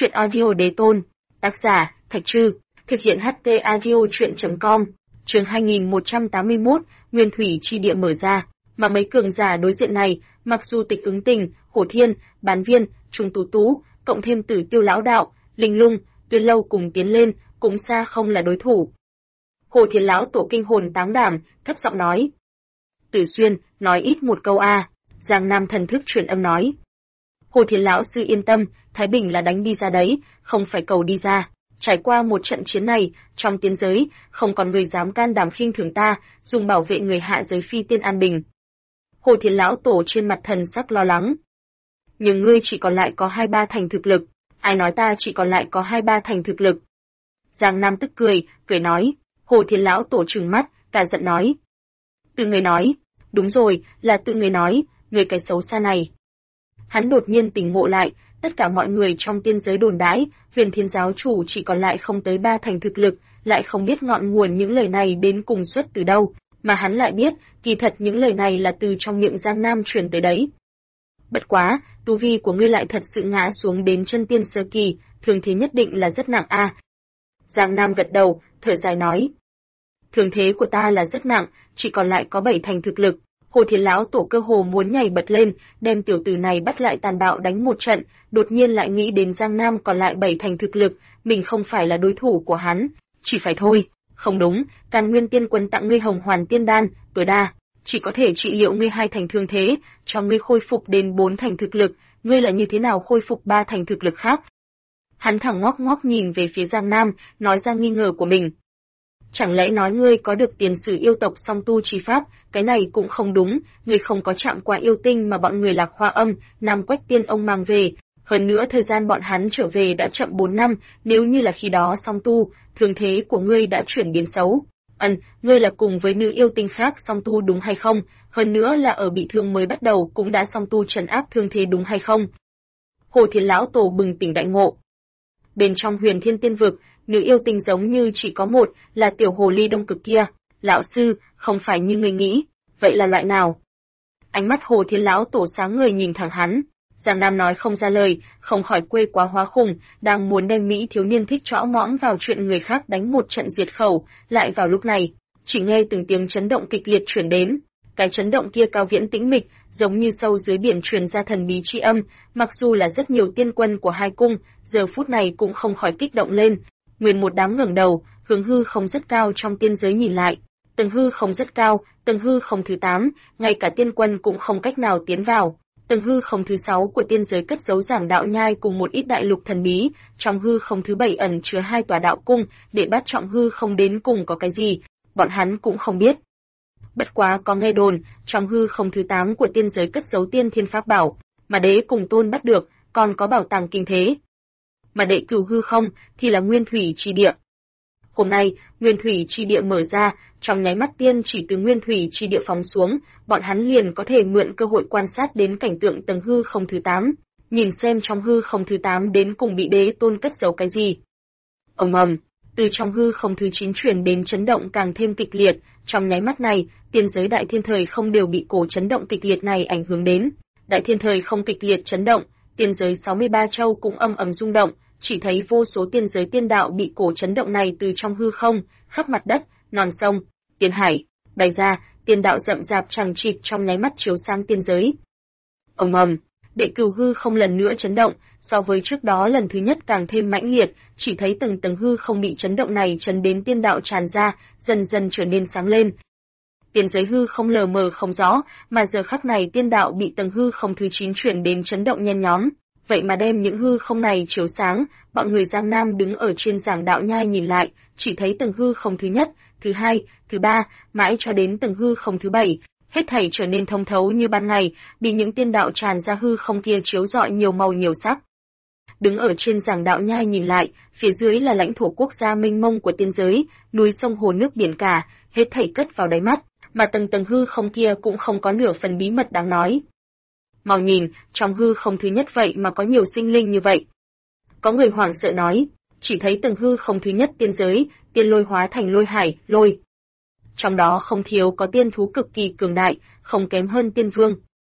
Chuyện audio đế tôn. Tác giả, Thạch Trư. Thực hiện HT audio chuyện.com. Chương 2181, Nguyên Thủy chi địa mở ra. Mà mấy cường giả đối diện này, mặc dù Tịch Ứng Tình, Hổ Thiên, Bán Viên, Trung Tú Tú, cộng thêm Tử Tiêu lão đạo, Linh Lung, Tuyên Lâu cùng tiến lên, cũng xa không là đối thủ. Hồ Thiên lão tổ kinh hồn táng đảm, thấp giọng nói: Tử Xuyên, nói ít một câu a. Giang Nam thần thức truyền âm nói: Hồ Thiên lão sư yên tâm, Thái Bình là đánh đi ra đấy, không phải cầu đi ra. Trải qua một trận chiến này, trong tiên giới, không còn người dám can đảm khinh thường ta, dùng bảo vệ người hạ giới phi tiên an bình. Hồ Thiên lão tổ trên mặt thần sắc lo lắng. Nhưng ngươi chỉ còn lại có 2-3 thành thực lực. Ai nói ta chỉ còn lại có 2-3 thành thực lực? Giang Nam tức cười nói. Hồ Thiên lão tổ trừng mắt, cả giận nói: Tự người nói. Đúng rồi, là tự người nói, người cái xấu xa này. Hắn đột nhiên tỉnh ngộ lại, tất cả mọi người trong tiên giới đồn đãi, Huyền Thiên giáo chủ chỉ còn lại không tới 3 thành thực lực, lại không biết ngọn nguồn những lời này đến cùng xuất từ đâu, mà hắn lại biết, kỳ thật những lời này là từ trong miệng Giang Nam truyền tới đấy. Bất quá, tu vi của ngươi lại thật sự ngã xuống đến chân tiên sơ kỳ, thương thế nhất định là rất nặng a. Giang Nam gật đầu, thở dài nói: Thương thế của ta là rất nặng, chỉ còn lại có 7 thành thực lực. Hồ Thiên lão tổ cơ hồ muốn nhảy bật lên, đem tiểu tử này bắt lại tàn bạo đánh một trận, đột nhiên lại nghĩ đến Giang Nam còn lại 7 thành thực lực, mình không phải là đối thủ của hắn, chỉ phải thôi. Không đúng, Càn Nguyên Tiên Quân tặng ngươi Hồng Hoàn Tiên Đan, tối đa chỉ có thể trị liệu ngươi 2 thành thương thế, cho ngươi khôi phục đến 4 thành thực lực, ngươi là như thế nào khôi phục 3 thành thực lực khác? Hắn thẳng ngóc ngóc nhìn về phía Giang Nam, nói ra nghi ngờ của mình. Chẳng lẽ nói ngươi có được tiền sử yêu tộc song tu chi pháp, cái này cũng không đúng, ngươi không có chạm qua yêu tinh mà bọn người Lạc Hoa Âm, Nam Quách Tiên ông mang về, hơn nữa thời gian bọn hắn trở về đã chậm 4 năm, nếu như là khi đó song tu, thương thế của ngươi đã chuyển biến xấu. Ngươi là cùng với nữ yêu tinh khác song tu đúng hay không, hơn nữa là ở bị thương mới bắt đầu cũng đã song tu trấn áp thương thế đúng hay không? Hồ Thiên lão tổ bừng tỉnh đại ngộ. Bên trong Huyền Thiên Tiên vực, nữ yêu tinh giống như chỉ có một, là tiểu hồ ly đông cực kia. Lão sư, không phải như người nghĩ, vậy là loại nào? Ánh mắt Hồ Thiên lão tổ sáng ngời nhìn thẳng hắn. Giang Nam nói không ra lời, không khỏi quê quá hóa khùng, đang muốn đem Mỹ thiếu niên thích trõ mõm vào chuyện người khác đánh một trận diệt khẩu, lại vào lúc này, chỉ nghe từng tiếng chấn động kịch liệt chuyển đến. Cái chấn động kia cao viễn tĩnh mịch, giống như sâu dưới biển truyền ra thần bí chi âm, mặc dù là rất nhiều tiên quân của hai cung, giờ phút này cũng không khỏi kích động lên. Nguyên một đám ngẩng đầu, hướng hư không rất cao trong tiên giới nhìn lại. Tầng hư không rất cao, tầng hư không thứ 8, ngay cả tiên quân cũng không cách nào tiến vào. Tầng hư không thứ 6 của tiên giới cất giấu giảng đạo nhai cùng một ít đại lục thần bí, trong hư không thứ 7 ẩn chứa 2 tòa đạo cung, để bắt trọng hư không đến cùng có cái gì, bọn hắn cũng không biết. Bất quá có nghe đồn, trong hư không thứ 8 của tiên giới cất giấu tiên thiên pháp bảo, mà đế cùng tôn bắt được, còn có bảo tàng kinh thế. Mà đệ cửu hư không thì là Nguyên Thủy chi địa. Hôm nay, Nguyên Thủy chi địa mở ra, trong nháy mắt tiên chỉ từ Nguyên Thủy chi địa phóng xuống, bọn hắn liền có thể mượn cơ hội quan sát đến cảnh tượng tầng hư không thứ 8, nhìn xem trong hư không thứ 8 đến cùng bị đế tôn cất giấu cái gì. Ầm ầm, từ trong hư không thứ 9 truyền đến chấn động càng thêm kịch liệt, trong nháy mắt này, tiên giới đại thiên thời không đều bị cổ chấn động kịch liệt này ảnh hưởng đến. Đại thiên thời không kịch liệt chấn động, tiên giới 63 châu cũng âm ầm rung động, chỉ thấy vô số tiên giới tiên đạo bị cổ chấn động này từ trong hư không, khắp mặt đất, non sông, tiên hải, bày ra, tiên đạo rậm rạp chằng chịt trong nháy mắt chiếu sang tiên giới. Ầm ầm, đệ cửu hư không lần nữa chấn động, so với trước đó lần thứ nhất càng thêm mãnh liệt, chỉ thấy từng tầng hư không bị chấn động này chấn đến tiên đạo tràn ra, dần dần trở nên sáng lên. Tiên giới hư không lờ mờ không rõ, mà giờ khắc này tiên đạo bị tầng hư không thứ 9 chuyển đến chấn động nhen nhóm. Vậy mà đem những hư không này chiếu sáng, bọn người Giang Nam đứng ở trên giảng đạo nhai nhìn lại, chỉ thấy tầng hư không thứ nhất, thứ 2, thứ 3, mãi cho đến tầng hư không thứ 7, hết thảy trở nên thông thấu như ban ngày, bị những tiên đạo tràn ra hư không kia chiếu rọi nhiều màu nhiều sắc. Đứng ở trên giảng đạo nhai nhìn lại, phía dưới là lãnh thổ quốc gia mênh mông của tiên giới, núi sông hồ nước biển cả, hết thảy cất vào đáy mắt, mà tầng hư không kia cũng không có nửa phần bí mật đáng nói. Mau nhìn, trong hư không thứ nhất vậy mà có nhiều sinh linh như vậy. Có người hoảng sợ nói, chỉ thấy tầng hư không thứ nhất tiên giới, tiên lôi hóa thành lôi hải, lôi. Trong đó không thiếu có tiên thú cực kỳ cường đại, không kém hơn tiên vương.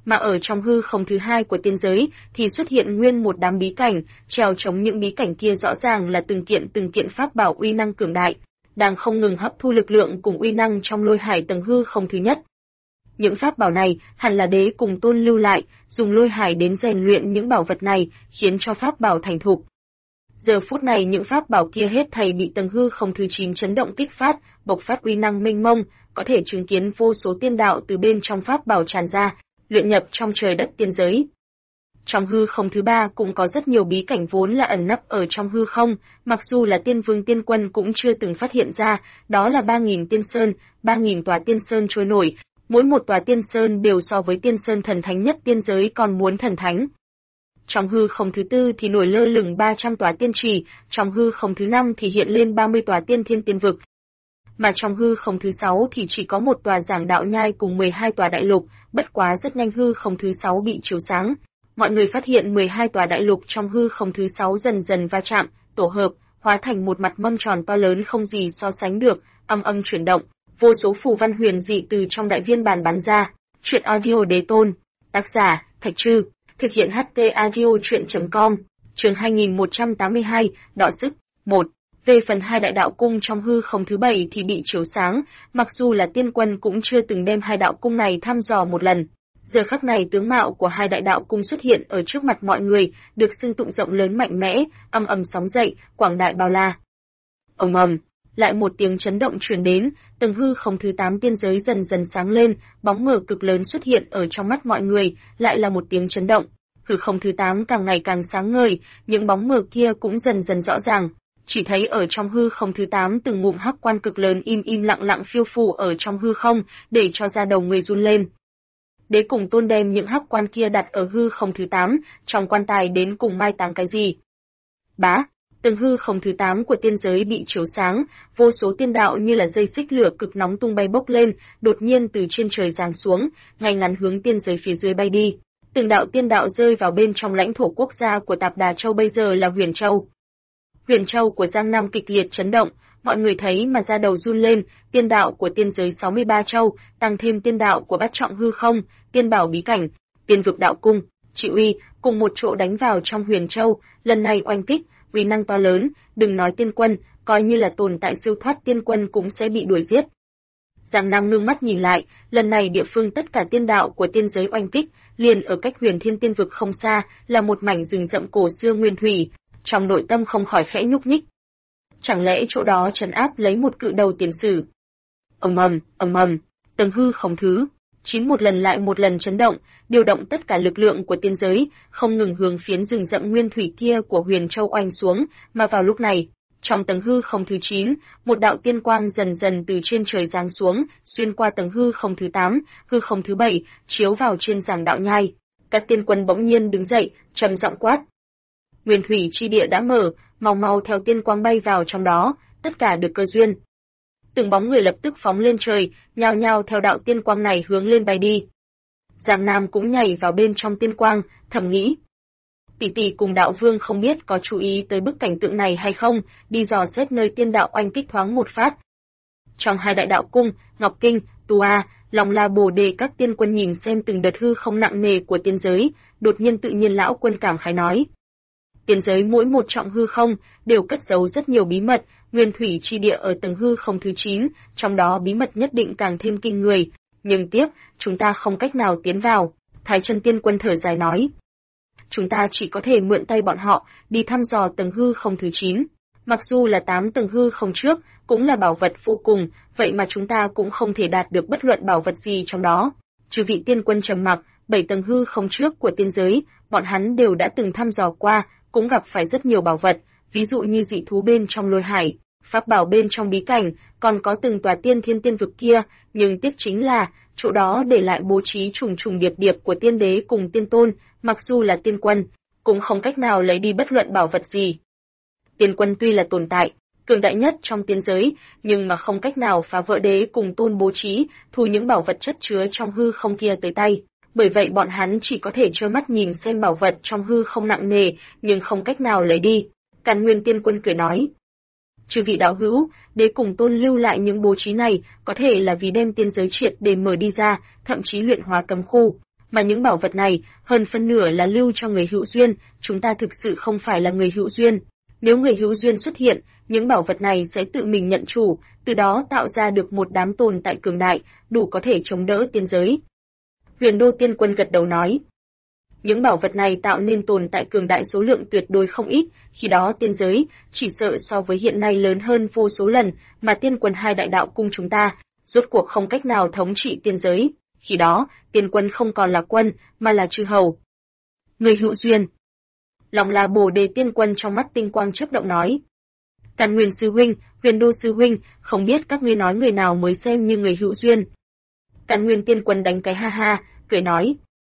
mà ở trong hư không thứ hai của tiên giới thì xuất hiện nguyên một đám bí cảnh, treo chống những bí cảnh kia rõ ràng là từng kiện pháp bảo uy năng cường đại, đang không ngừng hấp thu lực lượng cùng uy năng trong lôi hải tầng hư không thứ nhất. Những pháp bảo này hẳn là đế cùng tôn lưu lại, dùng lôi hải đến rèn luyện những bảo vật này, khiến cho pháp bảo thành thục. Giờ phút này những pháp bảo kia hết thảy bị tầng hư không thứ 9 chấn động kích phát, bộc phát uy năng mênh mông, có thể chứng kiến vô số tiên đạo từ bên trong pháp bảo tràn ra, luyện nhập trong trời đất tiên giới. Trong hư không thứ 3 cũng có rất nhiều bí cảnh vốn là ẩn nấp ở trong hư không, mặc dù là tiên vương tiên quân cũng chưa từng phát hiện ra, đó là 3.000 tiên sơn, 3.000 tòa tiên sơn trôi nổi, mỗi một tòa tiên sơn đều so với tiên sơn thần thánh nhất tiên giới còn muốn thần thánh. Trong hư không thứ 4 thì nổi lơ lửng 300 tòa tiên trì, trong hư không thứ 5 thì hiện lên 30 tòa tiên thiên tiên vực. Mà trong hư không thứ 6 thì chỉ có một tòa giảng đạo nhai cùng 12 tòa đại lục, bất quá rất nhanh hư không thứ 6 bị chiếu sáng. Mọi người phát hiện 12 tòa đại lục trong hư không thứ 6 dần dần va chạm, tổ hợp, hóa thành một mặt mâm tròn to lớn không gì so sánh được, âm âm chuyển động, vô số phù văn huyền dị từ trong đại viên bản bắn ra. Truyện audio đế tôn, tác giả, Thạch Trư, thực hiện HT audio truyện.com, chương 2182, đọ sức, 1. Về phần hai đại đạo cung trong hư không thứ 7 thì bị chiếu sáng, mặc dù là tiên quân cũng chưa từng đem hai đạo cung này thăm dò một lần. Giờ khắc này tướng mạo của hai đại đạo cung xuất hiện ở trước mặt mọi người, được xưng tụng rộng lớn mạnh mẽ, âm ầm sóng dậy, quảng đại bao la. Ầm ầm, lại một tiếng chấn động truyền đến, tầng hư không thứ 8 tiên giới dần dần sáng lên, bóng mờ cực lớn xuất hiện ở trong mắt mọi người, lại là một tiếng chấn động. Hư không thứ 8 càng ngày càng sáng ngời, những bóng mờ kia cũng dần dần rõ ràng. Chỉ thấy ở trong hư không thứ 8 từng ngụm hắc quan cực lớn im lặng lặng phiêu phù ở trong hư không, để cho da đầu người run lên. Đế cùng tôn đem những hắc quan kia đặt ở hư không thứ 8, trong quan tài đến cùng mai táng cái gì. Bá, từng hư không thứ 8 của tiên giới bị chiếu sáng, vô số tiên đạo như là dây xích lửa cực nóng tung bay bốc lên, đột nhiên từ trên trời giáng xuống, ngay ngắn hướng tiên giới phía dưới bay đi. Từng đạo tiên đạo rơi vào bên trong lãnh thổ quốc gia của Tạp Đà Châu bây giờ là Huyền Châu. Huyền Châu của Giang Nam kịch liệt chấn động, mọi người thấy mà da đầu run lên, tiên đạo của tiên giới 63 châu, tăng thêm tiên đạo của bát trọng hư không, tiên bảo bí cảnh, tiên vực đạo cung, trị uy, cùng một chỗ đánh vào trong Huyền Châu, lần này oanh kích, uy năng to lớn, đừng nói tiên quân, coi như là tồn tại siêu thoát tiên quân cũng sẽ bị đuổi giết. Giang Nam ngưng mắt nhìn lại, lần này địa phương tất cả tiên đạo của tiên giới oanh kích, liền ở cách Huyền Thiên tiên vực không xa, là một mảnh rừng rậm cổ xưa nguyên thủy, trong nội tâm không khỏi khẽ nhúc nhích. Chẳng lẽ chỗ đó trấn áp lấy một cự đầu tiền sử? Ầm ầm, tầng hư không thứ 9 một lần lại một lần chấn động, điều động tất cả lực lượng của tiên giới, không ngừng hướng phiến rừng rậm nguyên thủy kia của Huyền Châu oanh xuống, mà vào lúc này, trong tầng hư không thứ 9, một đạo tiên quang dần dần từ trên trời giáng xuống, xuyên qua tầng hư không thứ 8, hư không thứ 7, chiếu vào trên giảng đạo nhai. Các tiên quân bỗng nhiên đứng dậy, trầm giọng quát: Nguyên thủy chi địa đã mở, mau theo tiên quang bay vào trong đó, tất cả được cơ duyên. Từng bóng người lập tức phóng lên trời, nhao nhao theo đạo tiên quang này hướng lên bay đi. Giang Nam cũng nhảy vào bên trong tiên quang, thầm nghĩ: tỷ tỷ cùng đạo vương không biết có chú ý tới bức cảnh tượng này hay không, đi dò xét nơi tiên đạo oanh kích thoáng một phát. Trong hai đại đạo cung, Ngọc Kinh, Tu A, Long La Bồ Đề các tiên quân nhìn xem từng đợt hư không nặng nề của tiên giới, đột nhiên tự nhiên lão quân cảm khái nói: tiên giới mỗi một trọng hư không đều cất giấu rất nhiều bí mật, nguyên thủy chi địa ở tầng hư không thứ 9, trong đó bí mật nhất định càng thêm kinh người, nhưng tiếc, chúng ta không cách nào tiến vào. Thái Chân tiên quân thở dài nói: chúng ta chỉ có thể mượn tay bọn họ đi thăm dò tầng hư không thứ 9. Mặc dù là 8 tầng hư không trước cũng là bảo vật vô cùng, vậy mà chúng ta cũng không thể đạt được bất luận bảo vật gì trong đó. Chư vị tiên quân trầm mặc, 7 tầng hư không trước của tiên giới, bọn hắn đều đã từng thăm dò qua, cũng gặp phải rất nhiều bảo vật, ví dụ như dị thú bên trong lôi hải, pháp bảo bên trong bí cảnh, còn có từng tòa tiên thiên tiên vực kia, nhưng tiếc chính là chỗ đó để lại bố trí trùng trùng điệp điệp của tiên đế cùng tiên tôn, mặc dù là tiên quân, cũng không cách nào lấy đi bất luận bảo vật gì. Tiên quân tuy là tồn tại cường đại nhất trong tiên giới, nhưng mà không cách nào phá vỡ đế cùng tôn bố trí, thu những bảo vật chất chứa trong hư không kia tới tay. Bởi vậy bọn hắn chỉ có thể trơ mắt nhìn xem bảo vật trong hư không nặng nề, nhưng không cách nào lấy đi. Càn Nguyên tiên quân cười nói: chư vị đạo hữu, đế cùng tôn lưu lại những bố trí này, có thể là vì đem tiên giới triệt để mở đi ra, thậm chí luyện hóa cấm khu. Mà những bảo vật này, hơn phân nửa là lưu cho người hữu duyên, chúng ta thực sự không phải là người hữu duyên. Nếu người hữu duyên xuất hiện, những bảo vật này sẽ tự mình nhận chủ, từ đó tạo ra được một đám tồn tại cường đại, đủ có thể chống đỡ tiên giới. Huyền Đô Tiên Quân gật đầu nói. Những bảo vật này tạo nên tồn tại cường đại số lượng tuyệt đối không ít, khi đó tiên giới chỉ sợ so với hiện nay lớn hơn vô số lần, mà tiên quân hai đại đạo cung chúng ta, rốt cuộc không cách nào thống trị tiên giới. Khi đó, tiên quân không còn là quân, mà là chư hầu. Người hữu duyên. Lòng là Bồ Đề Tiên Quân trong mắt tinh quang chớp động nói. Càn Nguyên sư huynh, Huyền Đô sư huynh, không biết các ngươi nói người nào mới xem như người hữu duyên. Càn Nguyên Tiên Quân đánh cái ha ha, cười nói.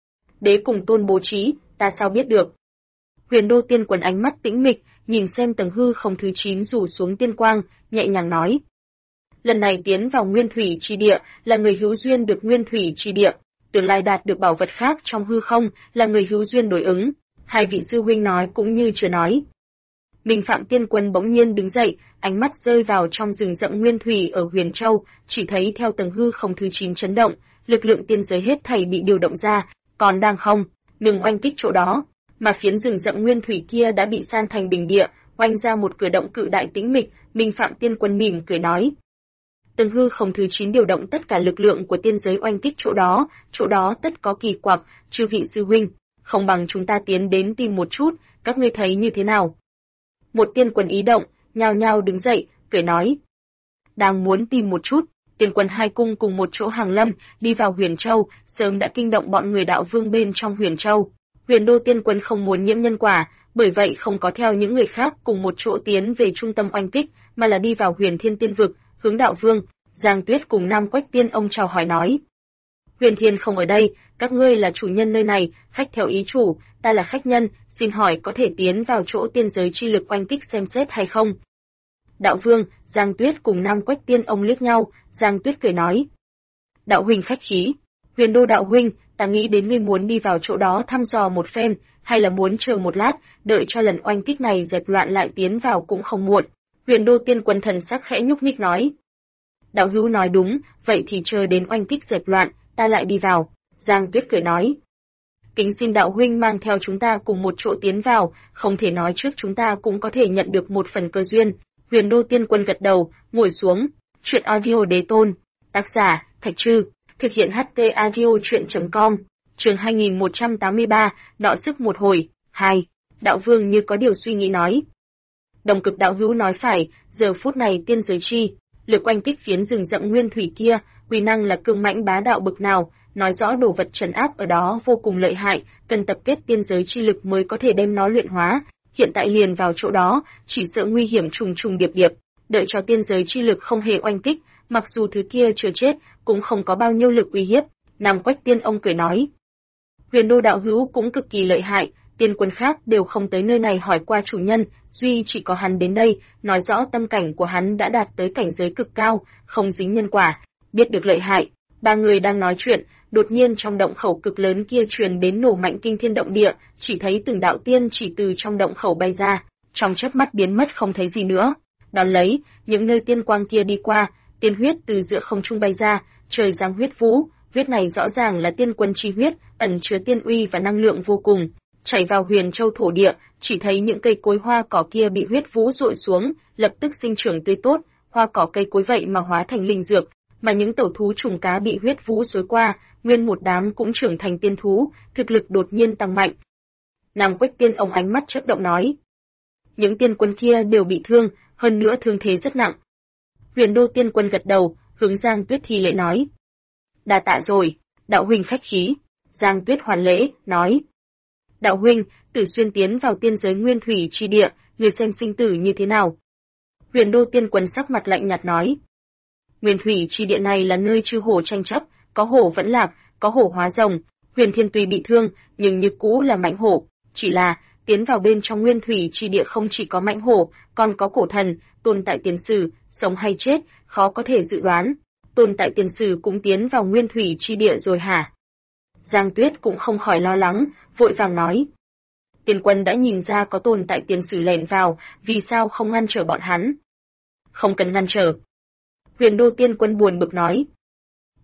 Đế cùng tôn bố trí, ta sao biết được. Huyền Đô Tiên Quân ánh mắt tĩnh mịch, nhìn xem tầng hư không thứ 9 rủ xuống tiên quang, nhẹ nhàng nói. Lần này tiến vào nguyên thủy chi địa, là người hữu duyên được nguyên thủy chi địa, tương lai đạt được bảo vật khác trong hư không, là người hữu duyên đối ứng. Hai vị sư huynh nói cũng như chưa nói. Minh Phạm Tiên Quân bỗng nhiên đứng dậy, ánh mắt rơi vào trong rừng rậm nguyên thủy ở Huyền Châu, chỉ thấy theo tầng hư không thứ 9 chấn động, lực lượng tiên giới hết thảy bị điều động ra, còn đang không ngừng oanh kích chỗ đó, mà phiến rừng rậm nguyên thủy kia đã bị san thành bình địa, oanh ra một cửa động cự đại tĩnh mịch. Minh Phạm Tiên Quân mỉm cười nói. Tầng hư không thứ 9 điều động tất cả lực lượng của tiên giới oanh kích chỗ đó tất có kỳ quặc, chư vị sư huynh, không bằng chúng ta tiến đến tìm một chút, các ngươi thấy như thế nào? Một tiên quân ý động, nhao nhao đứng dậy, cười nói. Đang muốn tìm một chút, tiên quân hai cung cùng một chỗ hàng lâm, đi vào Huyền Châu, sớm đã kinh động bọn người đạo vương bên trong Huyền Châu. Huyền Đô Tiên Quân không muốn nhiễm nhân quả, bởi vậy không có theo những người khác cùng một chỗ tiến về trung tâm oanh kích, mà là đi vào Huyền Thiên Tiên Vực, hướng đạo vương. Giang Tuyết cùng Nam Quách Tiên ông chào hỏi nói. Huyền Thiên không ở đây, các ngươi là chủ nhân nơi này, khách theo ý chủ, ta là khách nhân, xin hỏi có thể tiến vào chỗ tiên giới chi lực oanh kích xem xét hay không? Đạo vương, Giang Tuyết cùng Nam Quách Tiên ông liếc nhau, Giang Tuyết cười nói. Đạo huynh khách khí, Huyền Đô đạo huynh, ta nghĩ đến ngươi muốn đi vào chỗ đó thăm dò một phen, hay là muốn chờ một lát, đợi cho lần oanh kích này dẹp loạn lại tiến vào cũng không muộn. Huyền Đô Tiên Quân thần sắc khẽ nhúc nhích nói. Đạo hữu nói đúng, vậy thì chờ đến oanh kích dẹp loạn, ta lại đi vào. Giang Tuyết cười nói. Kính xin đạo huynh mang theo chúng ta cùng một chỗ tiến vào, không thể nói trước chúng ta cũng có thể nhận được một phần cơ duyên. Huyền Đô Tiên Quân gật đầu, ngồi xuống. Chuyện audio đế tôn. Tác giả, Thạch Trư. Thực hiện HT audio chuyện.com. Chương 2183, đọ sức một hồi. 2. Đạo vương như có điều suy nghĩ nói. Đồng Cực đạo hữu nói phải, giờ phút này tiên giới chi lực oanh kích phiến rừng rậm nguyên thủy kia, uy năng là cương mãnh bá đạo bực nào, nói rõ đồ vật trấn áp ở đó vô cùng lợi hại, cần tập kết tiên giới chi lực mới có thể đem nó luyện hóa. Hiện tại liền vào chỗ đó, chỉ sợ nguy hiểm trùng trùng điệp điệp, đợi cho tiên giới chi lực không hề oanh kích, mặc dù thứ kia chưa chết, cũng không có bao nhiêu lực uy hiếp. Nam Quách Tiên ông cười nói. Huyền Đô đạo hữu cũng cực kỳ lợi hại, tiên quân khác đều không tới nơi này hỏi qua chủ nhân, duy chỉ có hắn đến đây, nói rõ tâm cảnh của hắn đã đạt tới cảnh giới cực cao, không dính nhân quả, biết được lợi hại. Ba người đang nói chuyện, đột nhiên trong động khẩu cực lớn kia truyền đến nổ mạnh kinh thiên động địa, chỉ thấy từng đạo tiên chỉ từ trong động khẩu bay ra, trong chớp mắt biến mất không thấy gì nữa. Đón lấy, những nơi tiên quang kia đi qua, tiên huyết từ giữa không trung bay ra, trời giáng huyết vũ, huyết này rõ ràng là tiên quân chi huyết, ẩn chứa tiên uy và năng lượng vô cùng. Chảy vào Huyền Châu thổ địa, chỉ thấy những cây cối hoa cỏ kia bị huyết vũ dội xuống, lập tức sinh trưởng tươi tốt, hoa cỏ cây cối vậy mà hóa thành linh dược, mà những tẩu thú trùng cá bị huyết vũ xối qua, nguyên một đám cũng trưởng thành tiên thú, thực lực đột nhiên tăng mạnh. Nam Quách Tiên ông ánh mắt chớp động nói, những tiên quân kia đều bị thương, hơn nữa thương thế rất nặng. Huyền Đô Tiên Quân gật đầu, hướng Giang Tuyết thi lễ nói, đa tạ rồi, đạo huynh khách khí. Giang Tuyết hoàn lễ, nói, đạo huynh, Tử Xuyên tiến vào tiên giới nguyên thủy chi địa, người xem sinh tử như thế nào? Huyền Đô Tiên Quân sắc mặt lạnh nhạt nói, nguyên thủy chi địa này là nơi chư hổ tranh chấp, có hổ vẫn lạc, có hổ hóa rồng. Huyền Thiên tuy bị thương, nhưng như cũ là mãnh hổ, chỉ là tiến vào bên trong nguyên thủy chi địa không chỉ có mãnh hổ, còn có cổ thần, tồn tại tiền sử, sống hay chết, khó có thể dự đoán. Tồn tại tiền sử cũng tiến vào nguyên thủy chi địa rồi hả? Giang Tuyết cũng không khỏi lo lắng, vội vàng nói. Tiên quân đã nhìn ra có tồn tại tiền sử lẻn vào, vì sao không ngăn trở bọn hắn? Không cần ngăn trở. Huyền Đô Tiên Quân buồn bực nói.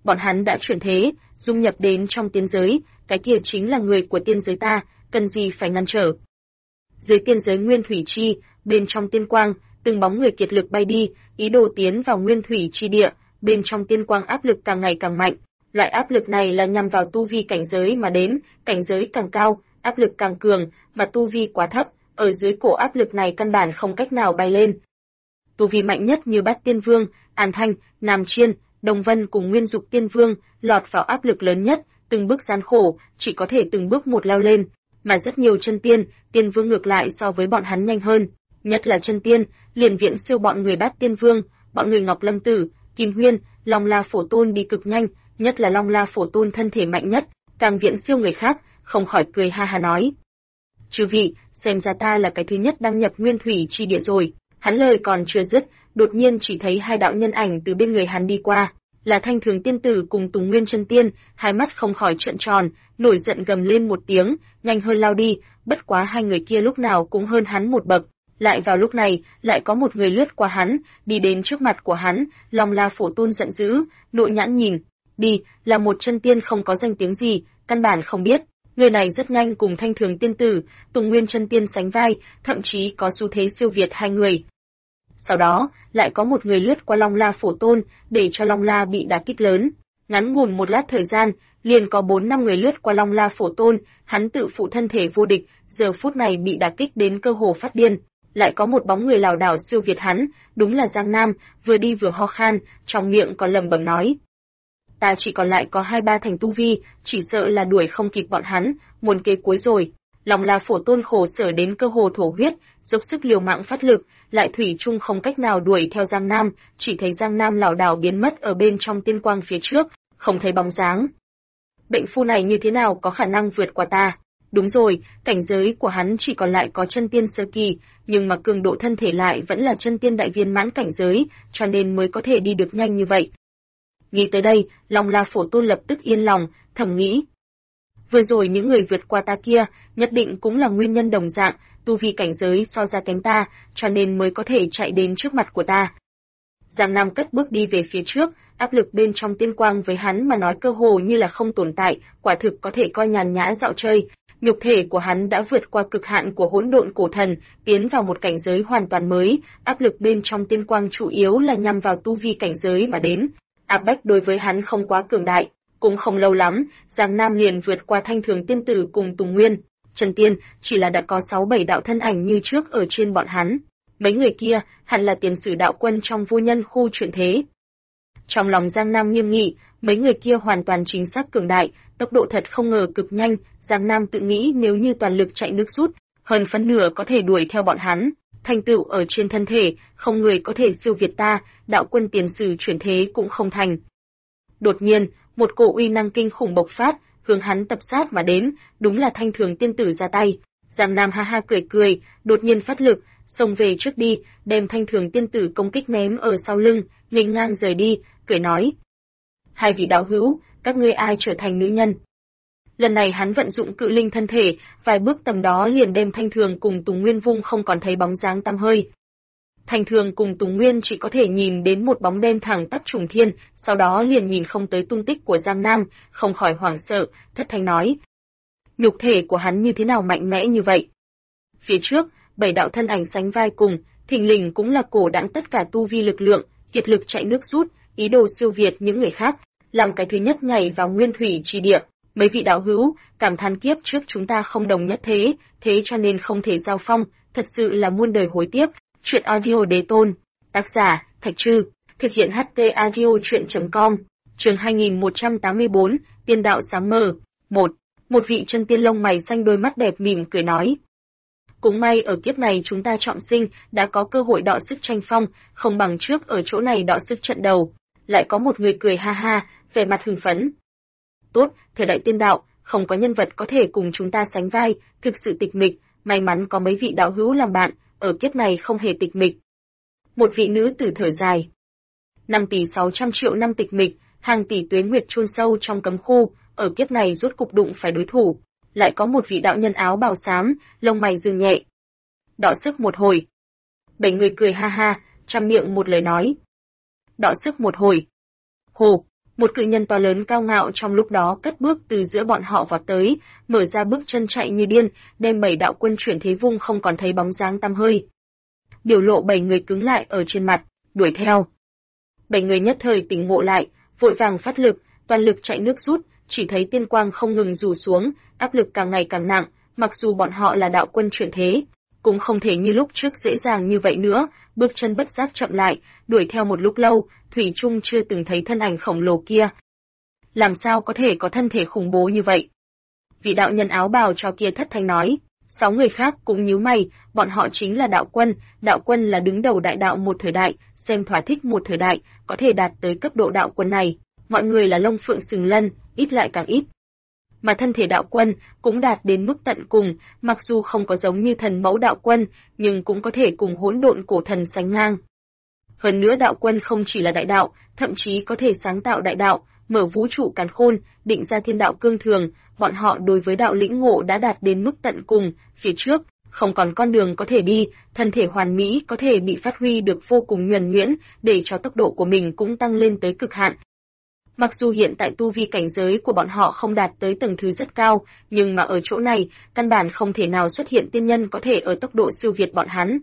bọn hắn đã chuyển thế, dung nhập đến trong tiên giới, cái kia chính là người của tiên giới ta, cần gì phải ngăn trở. Dưới tiên giới nguyên thủy chi, bên trong tiên quang, từng bóng người kiệt lực bay đi, ý đồ tiến vào nguyên thủy chi địa, bên trong tiên quang áp lực càng ngày càng mạnh. Loại áp lực này là nhằm vào tu vi cảnh giới mà đến, cảnh giới càng cao, áp lực càng cường, mà tu vi quá thấp, ở dưới cổ áp lực này căn bản không cách nào bay lên. Tu vi mạnh nhất như Bát Tiên Vương, An Thanh, Nam Chiên, Đồng Vân cùng Nguyên Dục Tiên Vương, lọt vào áp lực lớn nhất, từng bước gian khổ, chỉ có thể từng bước một leo lên, mà rất nhiều chân tiên, tiên vương ngược lại so với bọn hắn nhanh hơn, nhất là chân tiên, liền viễn siêu bọn người Bát Tiên Vương, bọn người Ngọc Lâm Tử, Kim Huyên, Long La Phổ Tôn đi cực nhanh, nhất là Long La Phổ Tôn thân thể mạnh nhất, càng viễn siêu người khác, không khỏi cười ha ha nói: "Chư vị, xem ra ta là cái thứ nhất đăng nhập nguyên thủy chi địa rồi." Hắn lời còn chưa dứt, đột nhiên chỉ thấy hai đạo nhân ảnh từ bên người hắn đi qua, là Thanh Thường Tiên Tử cùng Tùng Nguyên Chân Tiên, hai mắt không khỏi trợn tròn, nổi giận gầm lên một tiếng, nhanh hơn lao đi, bất quá hai người kia lúc nào cũng hơn hắn một bậc. Lại vào lúc này, lại có một người lướt qua hắn, đi đến trước mặt của hắn, Long La Phổ Tôn giận dữ, nội nhãn nhìn, đi, là một chân tiên không có danh tiếng gì, căn bản không biết. Người này rất nhanh cùng Thanh Thường Tiên Tử, Tùng Nguyên Chân Tiên sánh vai, thậm chí có xu thế siêu việt hai người. Sau đó, lại có một người lướt qua Long La Phổ Tôn, để cho Long La bị đả kích lớn. Ngắn ngủn một lát thời gian, liền có 4-5 người lướt qua Long La Phổ Tôn, hắn tự phụ thân thể vô địch, giờ phút này bị đả kích đến cơ hồ phát điên. Lại có một bóng người lảo đảo siêu việt hắn, đúng là Giang Nam, vừa đi vừa ho khan, trong miệng còn lẩm bẩm nói: "Ta chỉ còn lại có 2-3 thành tu vi, chỉ sợ là đuổi không kịp bọn hắn, muôn kế cuối rồi." Long La Phổ Tôn khổ sở đến cơ hồ thổ huyết, dốc sức liều mạng phát lực, lại thủy chung không cách nào đuổi theo Giang Nam, chỉ thấy Giang Nam lảo đảo biến mất ở bên trong tiên quang phía trước, không thấy bóng dáng. Bệnh phu này như thế nào có khả năng vượt qua ta? Đúng rồi, cảnh giới của hắn chỉ còn lại có chân tiên sơ kỳ, nhưng mà cường độ thân thể lại vẫn là chân tiên đại viên mãn cảnh giới, cho nên mới có thể đi được nhanh như vậy. Nghĩ tới đây, Long La Phổ Tôn lập tức yên lòng, thầm nghĩ: vừa rồi những người vượt qua ta kia, nhất định cũng là nguyên nhân đồng dạng, tu vi cảnh giới so ra kém ta, cho nên mới có thể chạy đến trước mặt của ta. Giang Nam cất bước đi về phía trước, áp lực bên trong tiên quang với hắn mà nói cơ hồ như là không tồn tại, quả thực có thể coi nhàn nhã dạo chơi. Nhục thể của hắn đã vượt qua cực hạn của hỗn độn cổ thần, tiến vào một cảnh giới hoàn toàn mới, áp lực bên trong tiên quang chủ yếu là nhằm vào tu vi cảnh giới mà đến. Áp bách đối với hắn không quá cường đại, cũng không lâu lắm, Giang Nam liền vượt qua Thanh Thường Tiên Tử cùng Tùng Nguyên Chân Tiên, chỉ là đã có 6-7 đạo thân ảnh như trước ở trên bọn hắn. Mấy người kia hẳn là tiền sử đạo quân trong vô nhân khu chuyển thế. Trong lòng Giang Nam nghiêm nghị, mấy người kia hoàn toàn chính xác cường đại, tốc độ thật không ngờ cực nhanh, Giang Nam tự nghĩ nếu như toàn lực chạy nước rút, hơn phân nửa có thể đuổi theo bọn hắn. Thành tựu ở trên thân thể, không người có thể siêu việt ta, đạo quân tiền sử chuyển thế cũng không thành. Đột nhiên, một cổ uy năng kinh khủng bộc phát, hướng hắn tập sát mà đến, đúng là Thanh Thường Tiên Tử ra tay. Giang Nam ha ha cười cười, đột nhiên phát lực, xông về trước đi, đem Thanh Thường Tiên Tử công kích ném ở sau lưng, nghênh ngang rời đi, cười nói: hai vị đạo hữu, các ngươi ai trở thành nữ nhân? Lần này hắn vận dụng cự linh thân thể, vài bước tầm đó liền đem Thanh Thường cùng Tùng Nguyên vung không còn thấy bóng dáng tăm hơi. Thanh Thường cùng Tùng Nguyên chỉ có thể nhìn đến một bóng đen thẳng tắp trùng thiên, sau đó liền nhìn không tới tung tích của Giang Nam, không khỏi hoảng sợ, thất thanh nói: nhục thể của hắn như thế nào mạnh mẽ như vậy? Phía trước, 7 đạo thân ảnh sánh vai cùng, thình lình cũng là cổ đãng tất cả tu vi lực lượng, kiệt lực chạy nước rút, ý đồ siêu việt những người khác, làm cái thứ nhất nhảy vào nguyên thủy chi địa. Mấy vị đạo hữu, cảm thán kiếp trước chúng ta không đồng nhất thế, thế cho nên không thể giao phong, thật sự là muôn đời hối tiếc. Chuyện audio đế tôn, tác giả, Thạch Trư, thực hiện HT audio chuyện.com, chương 2184, tiên đạo sáng mờ. Một vị chân tiên lông mày xanh đôi mắt đẹp mỉm cười nói: cũng may ở kiếp này chúng ta trọng sinh, đã có cơ hội đọ sức tranh phong, không bằng trước ở chỗ này đọ sức trận đầu. Lại có một người cười ha ha, vẻ mặt hưng phấn. Tốt, thời đại tiên đạo, không có nhân vật có thể cùng chúng ta sánh vai, thực sự tịch mịch, may mắn có mấy vị đạo hữu làm bạn, ở kiếp này không hề tịch mịch. Một vị nữ tử thở dài. 5 tỷ 600 triệu năm tịch mịch, hàng tỷ tuế nguyệt chôn sâu trong cấm khu, ở kiếp này rốt cục đụng phải đối thủ. Lại có một vị đạo nhân áo bào xám, lông mày dừng nhẹ. Đọ sức một hồi. 7 người cười ha ha, trăm miệng một lời nói. Đọ sức một hồi. Hồ, Một cự nhân to lớn cao ngạo trong lúc đó cất bước từ giữa bọn họ vọt tới, mở ra bước chân chạy như điên, đem 7 đạo quân chuyển thế vung không còn thấy bóng dáng tăm hơi. Biểu lộ 7 người cứng lại ở trên mặt, đuổi theo. 7 người nhất thời tỉnh ngộ lại, vội vàng phát lực, toàn lực chạy nước rút, chỉ thấy tiên quang không ngừng rủ xuống, áp lực càng ngày càng nặng, mặc dù bọn họ là đạo quân chuyển thế, cũng không thể như lúc trước dễ dàng như vậy nữa, bước chân bất giác chậm lại, đuổi theo một lúc lâu, thủy chung chưa từng thấy thân ảnh khổng lồ kia. Làm sao có thể có thân thể khủng bố như vậy? Vị đạo nhân áo bào cho kia thất thanh nói. 6 người khác cũng nhíu mày, bọn họ chính là đạo quân là đứng đầu đại đạo một thời đại, xem thỏa thích một thời đại, có thể đạt tới cấp độ đạo quân này, mọi người là lông phượng sừng lân, ít lại càng ít. Mà thân thể đạo quân cũng đạt đến mức tận cùng, mặc dù không có giống như thần mẫu đạo quân, nhưng cũng có thể cùng hỗn độn cổ thần sánh ngang. Hơn nữa đạo quân không chỉ là đại đạo, thậm chí có thể sáng tạo đại đạo, mở vũ trụ càn khôn, định ra thiên đạo cương thường, bọn họ đối với đạo lĩnh ngộ đã đạt đến mức tận cùng, phía trước không còn con đường có thể đi, thân thể hoàn mỹ có thể bị phát huy được vô cùng nhuần nhuyễn, để cho tốc độ của mình cũng tăng lên tới cực hạn. Mặc dù hiện tại tu vi cảnh giới của bọn họ không đạt tới tầng thứ rất cao, nhưng mà ở chỗ này, căn bản không thể nào xuất hiện tiên nhân có thể ở tốc độ siêu việt bọn hắn.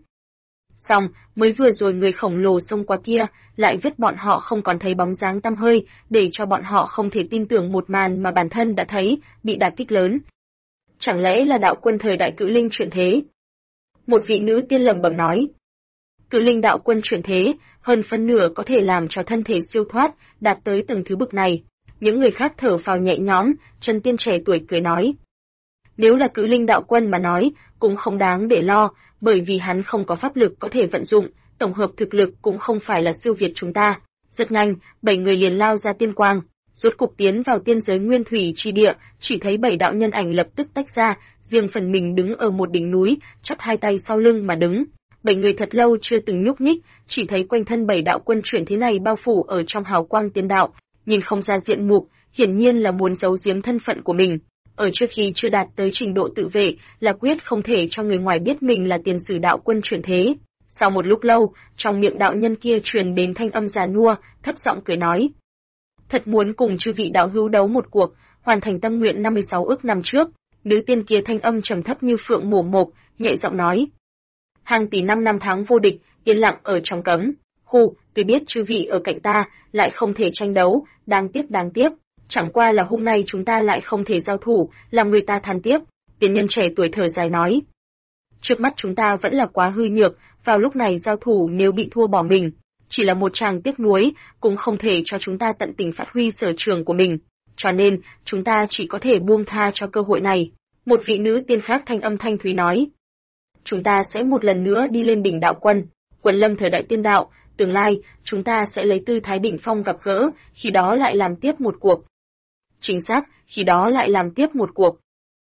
Xong, mới vừa rồi người khổng lồ xông qua kia, lại vứt bọn họ không còn thấy bóng dáng tăm hơi, để cho bọn họ không thể tin tưởng một màn mà bản thân đã thấy, bị đả kích lớn. Chẳng lẽ là đạo quân thời đại cự linh chuyển thế? Một vị nữ tiên lẩm bẩm nói. Cự linh đạo quân chuyển thế, hơn phân nửa có thể làm cho thân thể siêu thoát, đạt tới từng thứ bực này. Những người khác thở phào nhẹ nhõm, Trần Tiên trẻ tuổi cười nói. Nếu là cự linh đạo quân mà nói, cũng không đáng để lo, bởi vì hắn không có pháp lực có thể vận dụng, tổng hợp thực lực cũng không phải là siêu việt chúng ta. Rất nhanh, 7 người liền lao ra tiên quang, rốt cục tiến vào tiên giới nguyên thủy chi địa, chỉ thấy 7 đạo nhân ảnh lập tức tách ra, riêng phần mình đứng ở một đỉnh núi, chắp hai tay sau lưng mà đứng. 7 người thật lâu chưa từng nhúc nhích, chỉ thấy quanh thân 7 đạo quân chuyển thế này bao phủ ở trong hào quang tiên đạo, nhìn không ra diện mục, hiển nhiên là muốn giấu giếm thân phận của mình. Ở trước khi chưa đạt tới trình độ tự vệ, là quyết không thể cho người ngoài biết mình là tiền sử đạo quân chuyển thế. Sau một lúc lâu, trong miệng đạo nhân kia truyền đến thanh âm già nua, thấp giọng cười nói: "Thật muốn cùng chư vị đạo hữu đấu một cuộc, hoàn thành tâm nguyện 56 ức năm trước." Nữ tiên kia thanh âm trầm thấp như phượng mổ mộc, nhẹ giọng nói: "Hàng tỷ năm tháng vô địch, yên lặng ở trong cấm. Hù, tôi biết chư vị ở cạnh ta, lại không thể tranh đấu, đáng tiếc. Chẳng qua là hôm nay chúng ta lại không thể giao thủ, làm người ta than tiếc." Tiên nhân trẻ tuổi thở dài nói: "Trước mắt chúng ta vẫn là quá hư nhược, vào lúc này giao thủ nếu bị thua bỏ mình, chỉ là một tràng tiếc nuối, cũng không thể cho chúng ta tận tình phát huy sở trường của mình, cho nên chúng ta chỉ có thể buông tha cho cơ hội này." Một vị nữ tiên khác thanh âm thanh thúy nói: "Chúng ta sẽ một lần nữa đi lên đỉnh đạo quân, quần lâm thời đại tiên đạo, tương lai chúng ta sẽ lấy tư thái đỉnh phong gặp gỡ, khi đó lại làm tiếp một cuộc." Chính xác, khi đó lại làm tiếp một cuộc.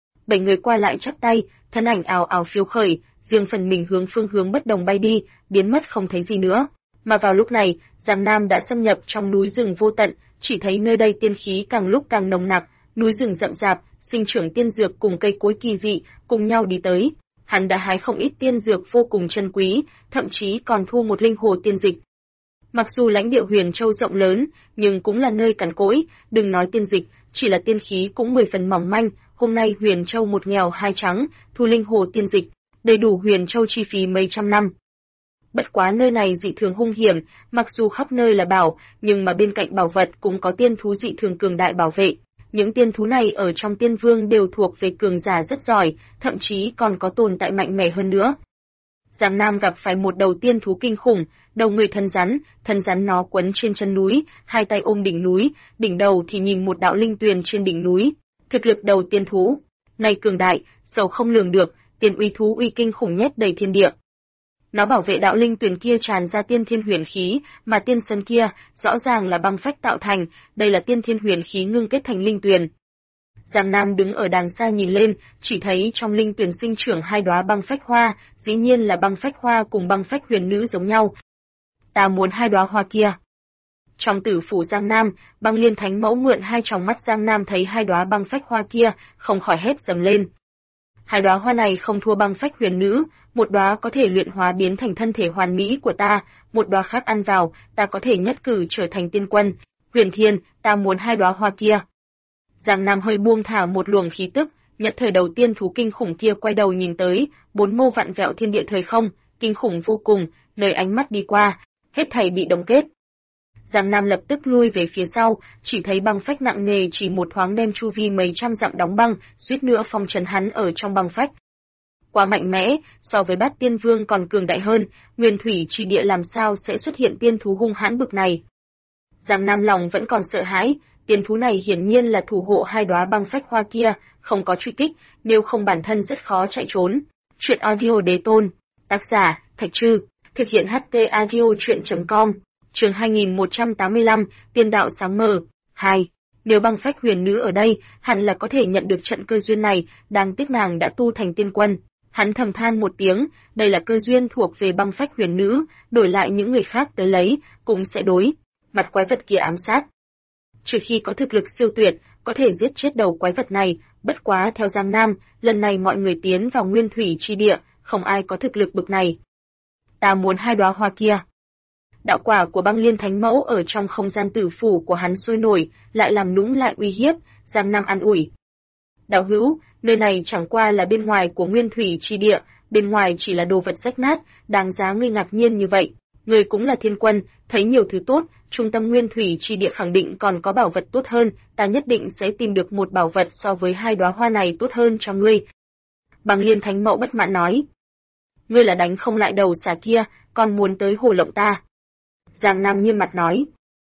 7 người qua lại chắp tay, thân ảnh ào ào phiêu khởi, riêng phần mình hướng phương hướng bất đồng bay đi, biến mất không thấy gì nữa. Mà vào lúc này, Giang Nam đã xâm nhập trong núi rừng vô tận, chỉ thấy nơi đây tiên khí càng lúc càng nồng nặc, núi rừng rậm rạp, sinh trưởng tiên dược cùng cây cối kỳ dị cùng nhau đi tới. Hắn đã hái không ít tiên dược vô cùng chân quý, thậm chí còn thu một linh hồ tiên dịch. Mặc dù lãnh địa Huyền Châu rộng lớn, nhưng cũng là nơi cằn cỗi, đừng nói tiên dịch, chỉ là tiên khí cũng 10 phần mỏng manh. Hôm nay Huyền Châu một nghèo hai trắng, thu linh hồ tiên dịch, đầy đủ Huyền Châu chi phí mấy trăm năm. Bất quá nơi này dị thường hung hiểm, mặc dù khắp nơi là bảo, nhưng mà bên cạnh bảo vật cũng có tiên thú dị thường cường đại bảo vệ. Những tiên thú này ở trong tiên vương đều thuộc về cường giả rất giỏi, thậm chí còn có tồn tại mạnh mẽ hơn nữa. Giang Nam gặp phải một đầu tiên thú kinh khủng, đầu người thân rắn nó quấn trên chân núi, hai tay ôm đỉnh núi, đỉnh đầu thì nhìn một đạo linh tuyền trên đỉnh núi. Thực lực đầu tiên thú này cường đại, sâu không lường được, tiên uy thú uy kinh khủng nhất đầy thiên địa. Nó bảo vệ đạo linh tuyền kia tràn ra tiên thiên huyền khí, mà tiên sơn kia rõ ràng là băng phách tạo thành, đây là tiên thiên huyền khí ngưng kết thành linh tuyền. Giang Nam đứng ở đàng xa nhìn lên, chỉ thấy trong linh tuyền sinh trưởng hai đóa băng phách hoa, dĩ nhiên là băng phách hoa cùng băng phách huyền nữ giống nhau. Ta muốn hai đóa hoa kia. Trong tử phủ Giang Nam, Băng Liên Thánh Mẫu mượn hai tròng mắt Giang Nam thấy hai đóa băng phách hoa kia, không khỏi hét dầm lên. Hai đóa hoa này không thua băng phách huyền nữ, một đóa có thể luyện hóa biến thành thân thể hoàn mỹ của ta, một đóa khác ăn vào, ta có thể nhất cử trở thành tiên quân. Huyền Thiên, ta muốn 2 đóa hoa kia. Giang Nam hơi buông thả một luồng khí tức, nhận thời đầu tiên thú kinh khủng kia quay đầu nhìn tới, 4 mâu vặn vẹo thiên địa thời không, kinh khủng vô cùng, nơi ánh mắt đi qua, hết thảy bị đông kết. Giang Nam lập tức lui về phía sau, chỉ thấy băng phách nặng nề chỉ một thoáng đem chu vi mấy trăm dặm đóng băng, suýt nữa phong trần hắn ở trong băng phách. Quá mạnh mẽ, so với Bát Tiên Vương còn cường đại hơn, Nguyên Thủy Chi Địa làm sao sẽ xuất hiện tiên thú hung hãn bực này. Giang Nam lòng vẫn còn sợ hãi, tiên thú này hiển nhiên là thủ hộ 2 đóa băng phách hoa kia, không có truy kích, nếu không bản thân rất khó chạy trốn. Truyện audio Đế Tôn, tác giả Thạch Trư, thực hiện HT audio truyện.com. Chương 2185, Tiên đạo sáng mờ. 2. Nếu băng phách huyền nữ ở đây, hẳn là có thể nhận được trận cơ duyên này, đáng tiếc nàng đã tu thành tiên quân. Hắn thầm than một tiếng, đây là cơ duyên thuộc về băng phách huyền nữ, đổi lại những người khác tới lấy, cũng sẽ đối mặt quái vật kia ám sát. Trừ khi có thực lực siêu tuyệt, có thể giết chết đầu quái vật này, bất quá theo Giang Nam, lần này mọi người tiến vào Nguyên Thủy Chi Địa, không ai có thực lực bực này. Ta muốn 2 đóa hoa kia. Đạo quả của băng liên thánh mẫu ở trong không gian tử phủ của hắn sôi nổi, lại làm nũng lại uy hiếp, Giang Nam an ủi. Đạo hữu, nơi này chẳng qua là bên ngoài của Nguyên Thủy Chi Địa, bên ngoài chỉ là đồ vật rách nát, đáng giá ngươi ngạc nhiên như vậy. Ngươi cũng là thiên quân, thấy nhiều thứ tốt, trung tâm Nguyên Thủy Chi Địa khẳng định còn có bảo vật tốt hơn, ta nhất định sẽ tìm được một bảo vật so với 2 đóa hoa này tốt hơn cho ngươi. Băng liên thánh mẫu bất mãn nói. Ngươi là đánh không lại đầu xà kia, còn muốn tới hồ lộng ta. Giang Nam nghiêm mặt nói.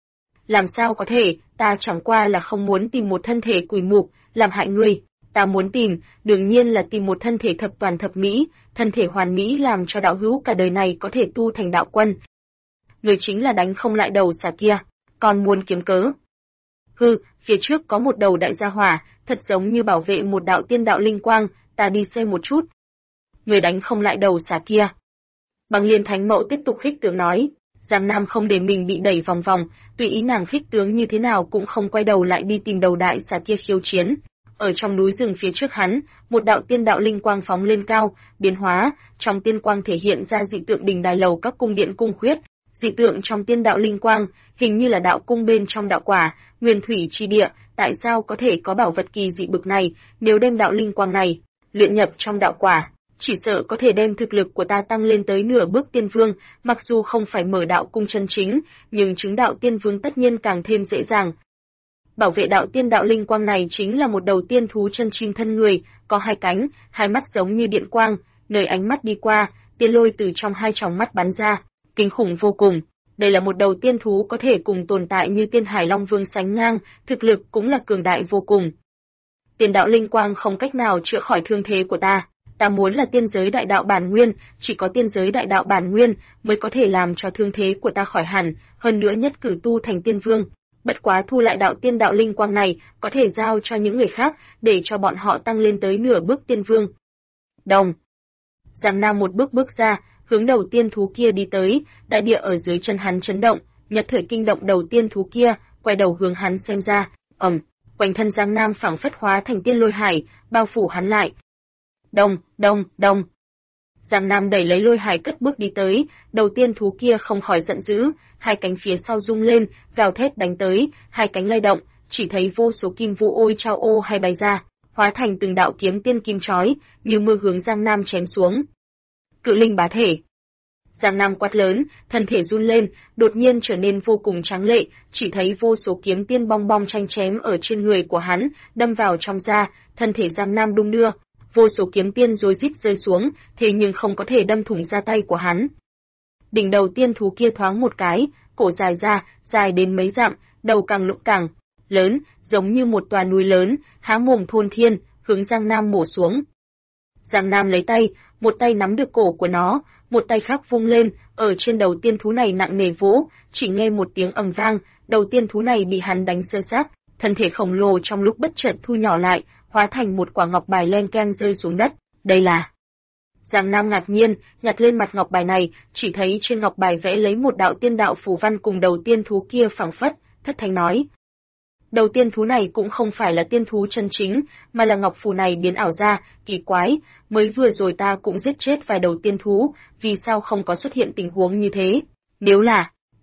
Làm sao có thể, ta chẳng qua là không muốn tìm một thân thể quỷ mục, làm hại ngươi. Ta muốn tìm, đương nhiên là tìm một thân thể thập toàn thập mỹ, thân thể hoàn mỹ làm cho đạo hữu cả đời này có thể tu thành đạo quân. Ngươi chính là đánh không lại đầu xà kia, còn muốn kiếm cớ. Hừ, phía trước có một đầu đại gia hỏa, thật giống như bảo vệ một đạo tiên đạo linh quang, ta đi xem một chút. Ngươi đánh không lại đầu xà kia. Băng liên thánh mẫu tiếp tục khích tướng nói. Giang Nam không để mình bị đẩy vòng vòng, tùy ý nàng khích tướng như thế nào cũng không quay đầu lại đi tìm đầu đại xà kia khiêu chiến. Ở trong núi rừng phía trước hắn, một đạo tiên đạo linh quang phóng lên cao, biến hóa, trong tiên quang thể hiện ra dị tượng đình đài lầu các cung điện cung khuyết, dị tượng trong tiên đạo linh quang, hình như là đạo cung bên trong đạo quả, Nguyên Thủy Chi Địa, tại sao có thể có bảo vật kỳ dị bực này, nếu đem đạo linh quang này luyện nhập trong đạo quả, chỉ sợ có thể đem thực lực của ta tăng lên tới nửa bước tiên vương, mặc dù không phải mở đạo cung chân chính, nhưng chứng đạo tiên vương tất nhiên càng thêm dễ dàng. Bảo vệ đạo tiên đạo linh quang này chính là một đầu tiên thú chân chim thân người, có 2 cánh, 2 mắt giống như điện quang, nơi ánh mắt đi qua, tiên lôi từ trong 2 tròng mắt bắn ra, kinh khủng vô cùng. Đây là một đầu tiên thú có thể cùng tồn tại như tiên hải long vương sánh ngang, thực lực cũng là cường đại vô cùng. Tiên đạo linh quang không cách nào chữa khỏi thương thế của ta. Ta muốn là tiên giới đại đạo bản nguyên, chỉ có tiên giới đại đạo bản nguyên mới có thể làm cho thương thế của ta khỏi hẳn, hơn nữa nhất cử tu thành tiên vương. Bất quá thu lại đạo tiên đạo linh quang này, có thể giao cho những người khác, để cho bọn họ tăng lên tới nửa bước tiên vương. Đồng. Giang Nam một bước bước ra, hướng đầu tiên thú kia đi tới, đại địa ở dưới chân hắn chấn động, nhất thời kinh động đầu tiên thú kia, quay đầu hướng hắn xem ra, quanh thân Giang Nam phảng phất hóa thành tiên lôi hải, bao phủ hắn lại. Đông, đông, đông. Giang Nam đẩy lấy lôi hải cất bước đi tới, đầu tiên thú kia không khỏi giận dữ, 2 cánh phía sau rung lên, gào thét đánh tới, 2 cánh lay động, chỉ thấy vô số kim vũ ôi trao ô hay bay ra, hóa thành từng đạo kiếm tiên kim chói, như mưa hướng Giang Nam chém xuống. Cự linh bá thể. Giang Nam quát lớn, thân thể run lên, đột nhiên trở nên vô cùng tráng lệ, chỉ thấy vô số kiếm tiên bong bong tranh chém ở trên người của hắn, đâm vào trong da, thân thể Giang Nam đung đưa. Vô số kiếm tiên rối rít rơi xuống, thế nhưng không có thể đâm thủng da tay của hắn. Đỉnh đầu tiên thú kia thoáng một cái, cổ dài ra, dài đến mấy dặm, đầu càng lúc càng lớn, giống như một tòa núi lớn, há mồm thôn thiên, hướng Giang Nam mổ xuống. Giang Nam lấy tay, một tay nắm được cổ của nó, một tay khác vung lên, ở trên đầu tiên thú này nặng nề vỗ, chỉ nghe một tiếng ầm vang, đầu tiên thú này bị hắn đánh sơ xác, thân thể khổng lồ trong lúc bất chợt thu nhỏ lại, hóa thành một quả ngọc bài len keng rơi xuống đất. Đây là... Giang Nam ngạc nhiên, nhặt lên mặt ngọc bài này, chỉ thấy trên ngọc bài vẽ lấy một đạo tiên đạo phù văn cùng đầu tiên thú kia phảng phất, thất thanh nói. Đầu tiên thú này cũng không phải là tiên thú chân chính, mà là ngọc phù này biến ảo ra, kỳ quái, mới vừa rồi ta cũng giết chết vài đầu tiên thú, vì sao không có xuất hiện tình huống như thế? Nếu là,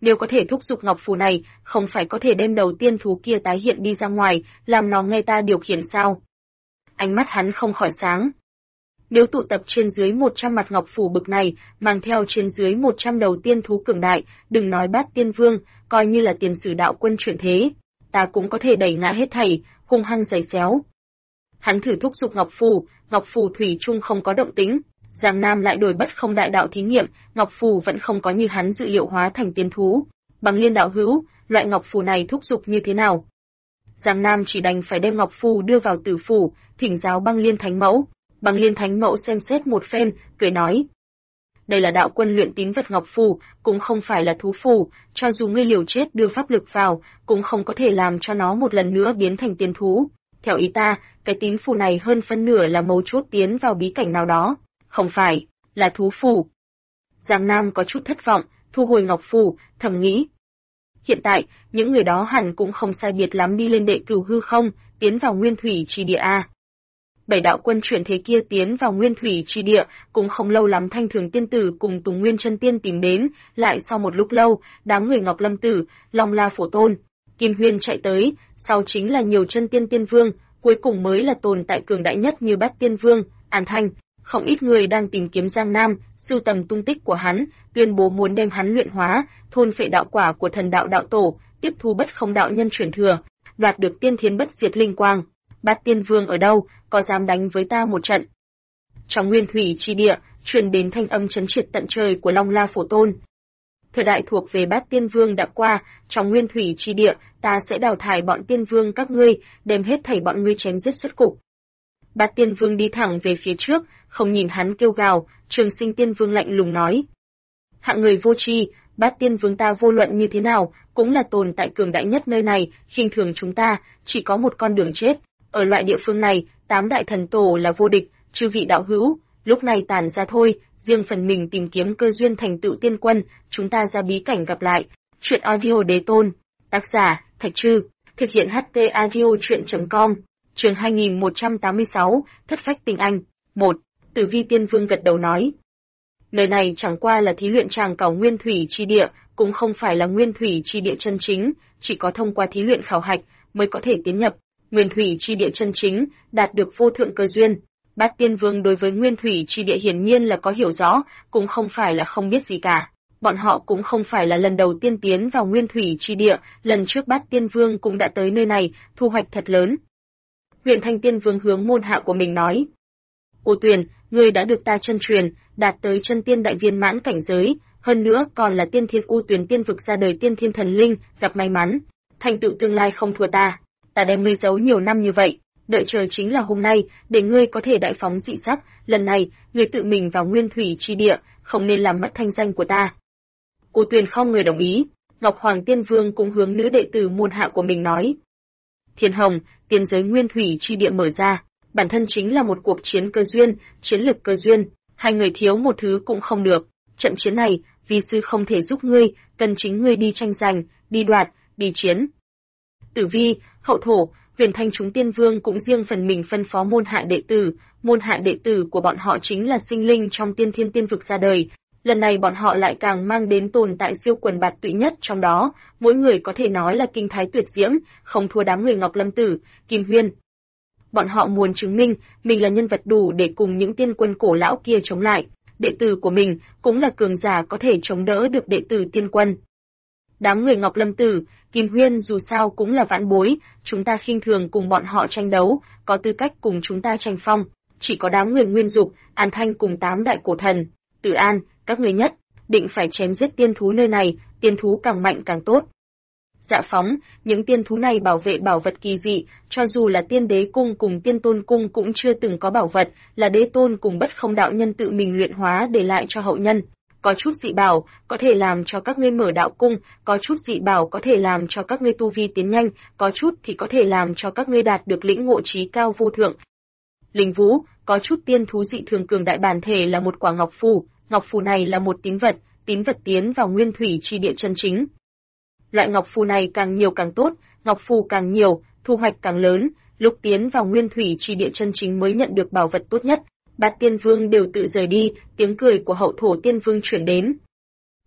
Nếu có thể thúc giục ngọc phù này, không phải có thể đem đầu tiên thú kia tái hiện đi ra ngoài, làm nó nghe ta điều khiển sao? Ánh mắt hắn không khỏi sáng. Nếu tụ tập trên dưới 100 mặt ngọc phù bực này, mang theo trên dưới 100 đầu tiên thú cường đại, đừng nói Bát Tiên Vương, coi như là tiền sử đạo quân chuyển thế, ta cũng có thể đẩy ngã hết thảy, hung hăng giày xéo. Hắn thử thúc giục ngọc phù thủy chung không có động tĩnh. Giang Nam lại đổi bất không đại đạo thí nghiệm, ngọc phù vẫn không có như hắn dự liệu hóa thành tiên thú. Bằng Liên đạo hữu, loại ngọc phù này thúc giục như thế nào? Giang Nam chỉ đành phải đem ngọc phù đưa vào tử phủ, thỉnh giáo Băng Liên Thánh Mẫu. Băng Liên Thánh Mẫu xem xét một phen, cười nói: đây là đạo quân luyện tín vật ngọc phù, cũng không phải là thú phù, cho dù ngươi liều chết đưa pháp lực vào, cũng không có thể làm cho nó một lần nữa biến thành tiên thú. Theo ý ta, cái tín phù này hơn phân nửa là mấu chốt tiến vào bí cảnh nào đó, không phải là thú phù. Giang Nam có chút thất vọng, thu hồi ngọc phù, thầm nghĩ: hiện tại, những người đó hẳn cũng không sai biệt lắm đi lên đệ cửu hư không, tiến vào nguyên thủy chi địa a. Bảy đạo quân chuyển thế kia tiến vào nguyên thủy chi địa, cũng không lâu lắm Thanh Thường tiên tử cùng Tùng Nguyên chân tiên tìm đến, lại sau một lúc lâu, đám người Ngọc Lâm tử, Long La Phổ Tôn, Kim Huyên chạy tới, sau chính là nhiều chân tiên tiên vương, cuối cùng mới là tồn tại cường đại nhất như Bát Tiên Vương, An Thanh. Không ít người đang tìm kiếm Giang Nam, sưu tầm tung tích của hắn, tuyên bố muốn đem hắn luyện hóa, thôn phệ đạo quả của thần đạo đạo tổ, tiếp thu bất không đạo nhân chuyển thừa, đoạt được tiên thiên bất diệt linh quang. Bát Tiên Vương ở đâu, có dám đánh với ta một trận? Trong nguyên thủy chi địa, truyền đến thanh âm chấn triệt tận trời của Long La Phổ Tôn. Thời đại thuộc về Bát Tiên Vương đã qua, trong nguyên thủy chi địa, ta sẽ đào thải bọn tiên vương các ngươi, đem hết thảy bọn ngươi chém giết xuất cục. Bát Tiên Vương đi thẳng về phía trước, không nhìn hắn kêu gào, Trường Sinh Tiên Vương lạnh lùng nói: hạng người vô tri, Bát Tiên Vương ta vô luận như thế nào, cũng là tồn tại cường đại nhất nơi này, khinh thường chúng ta, chỉ có một con đường chết. Ở loại địa phương này, 8 đại thần tổ là vô địch, chư vị đạo hữu, lúc này tản ra thôi, riêng phần mình tìm kiếm cơ duyên thành tựu tiên quân, chúng ta ra bí cảnh gặp lại. Truyện audio đế tôn, tác giả, Thạch Trư, thực hiện HT audio truyện.com, chương 2186, Thất Phách Tình Anh, 1, Tử Vi Tiên Vương gật đầu nói. Nơi này chẳng qua là thí luyện tràng cảo nguyên thủy chi địa, cũng không phải là nguyên thủy chi địa chân chính, chỉ có thông qua thí luyện khảo hạch mới có thể tiến nhập. Nguyên thủy chi địa chân chính, đạt được vô thượng cơ duyên. Bát Tiên Vương đối với nguyên thủy chi địa hiển nhiên là có hiểu rõ, cũng không phải là không biết gì cả. Bọn họ cũng không phải là lần đầu tiên tiến vào nguyên thủy chi địa, lần trước Bát Tiên Vương cũng đã tới nơi này, thu hoạch thật lớn. Huyền Thanh Tiên Vương hướng môn hạ của mình nói: Ô Tuyền, ngươi đã được ta chân truyền, đạt tới chân tiên đại viên mãn cảnh giới, hơn nữa còn là tiên thiên U Tuyền tiên vực ra đời tiên thiên thần linh, gặp may mắn, thành tựu tương lai không thua ta. Ta đem ngươi giấu nhiều năm như vậy, đợi chờ chính là hôm nay, để ngươi có thể đại phóng dị sắc, lần này, ngươi tự mình vào nguyên thủy chi địa, không nên làm mất thanh danh của ta. Cô Tuyền không người đồng ý, Ngọc Hoàng Tiên Vương cũng hướng nữ đệ tử môn hạ của mình nói. Thiên Hồng, tiên giới nguyên thủy chi địa mở ra, bản thân chính là một cuộc chiến cơ duyên, chiến lực cơ duyên, hai người thiếu một thứ cũng không được. Trận chiến này, vi sư không thể giúp ngươi, cần chính ngươi đi tranh giành, đi đoạt, đi chiến. Tử Vi, Hậu Thổ, Huyền Thanh chúng tiên vương cũng riêng phần mình phân phó môn hạ đệ tử của bọn họ chính là sinh linh trong tiên thiên tiên vực ra đời. Lần này bọn họ lại càng mang đến tồn tại siêu quần bạt tụy nhất trong đó, mỗi người có thể nói là kinh thái tuyệt diễm, không thua đám người Ngọc Lâm Tử, Kim Huyên. Bọn họ muốn chứng minh mình là nhân vật đủ để cùng những tiên quân cổ lão kia chống lại, đệ tử của mình cũng là cường giả có thể chống đỡ được đệ tử tiên quân. Đám người Ngọc Lâm Tử, Kim Huyên dù sao cũng là vãn bối, chúng ta khinh thường cùng bọn họ tranh đấu, có tư cách cùng chúng ta tranh phong, chỉ có đám người Nguyên Dục, An Thanh cùng 8 đại cổ thần, Tử An, các ngươi nhất định phải chém giết tiên thú nơi này, tiên thú càng mạnh càng tốt. Dạ phóng, những tiên thú này bảo vệ bảo vật kỳ dị, cho dù là tiên đế cung cùng tiên tôn cung cũng chưa từng có bảo vật, là đế tôn cùng bất không đạo nhân tự mình luyện hóa để lại cho hậu nhân. Có chút dị bảo có thể làm cho các ngươi mở đạo cung, có chút dị bảo có thể làm cho các ngươi tu vi tiến nhanh, có chút thì có thể làm cho các ngươi đạt được lĩnh ngộ trí cao vô thượng. Linh Vũ, có chút tiên thú dị thường cường đại bản thể là một quả ngọc phù này là một tín vật tiến vào nguyên thủy chi địa chân chính. Loại ngọc phù này càng nhiều càng tốt, ngọc phù càng nhiều, thu hoạch càng lớn, lúc tiến vào nguyên thủy chi địa chân chính mới nhận được bảo vật tốt nhất. Bát Tiên Vương đều tự rời đi, tiếng cười của Hậu Thổ Tiên Vương chuyển đến.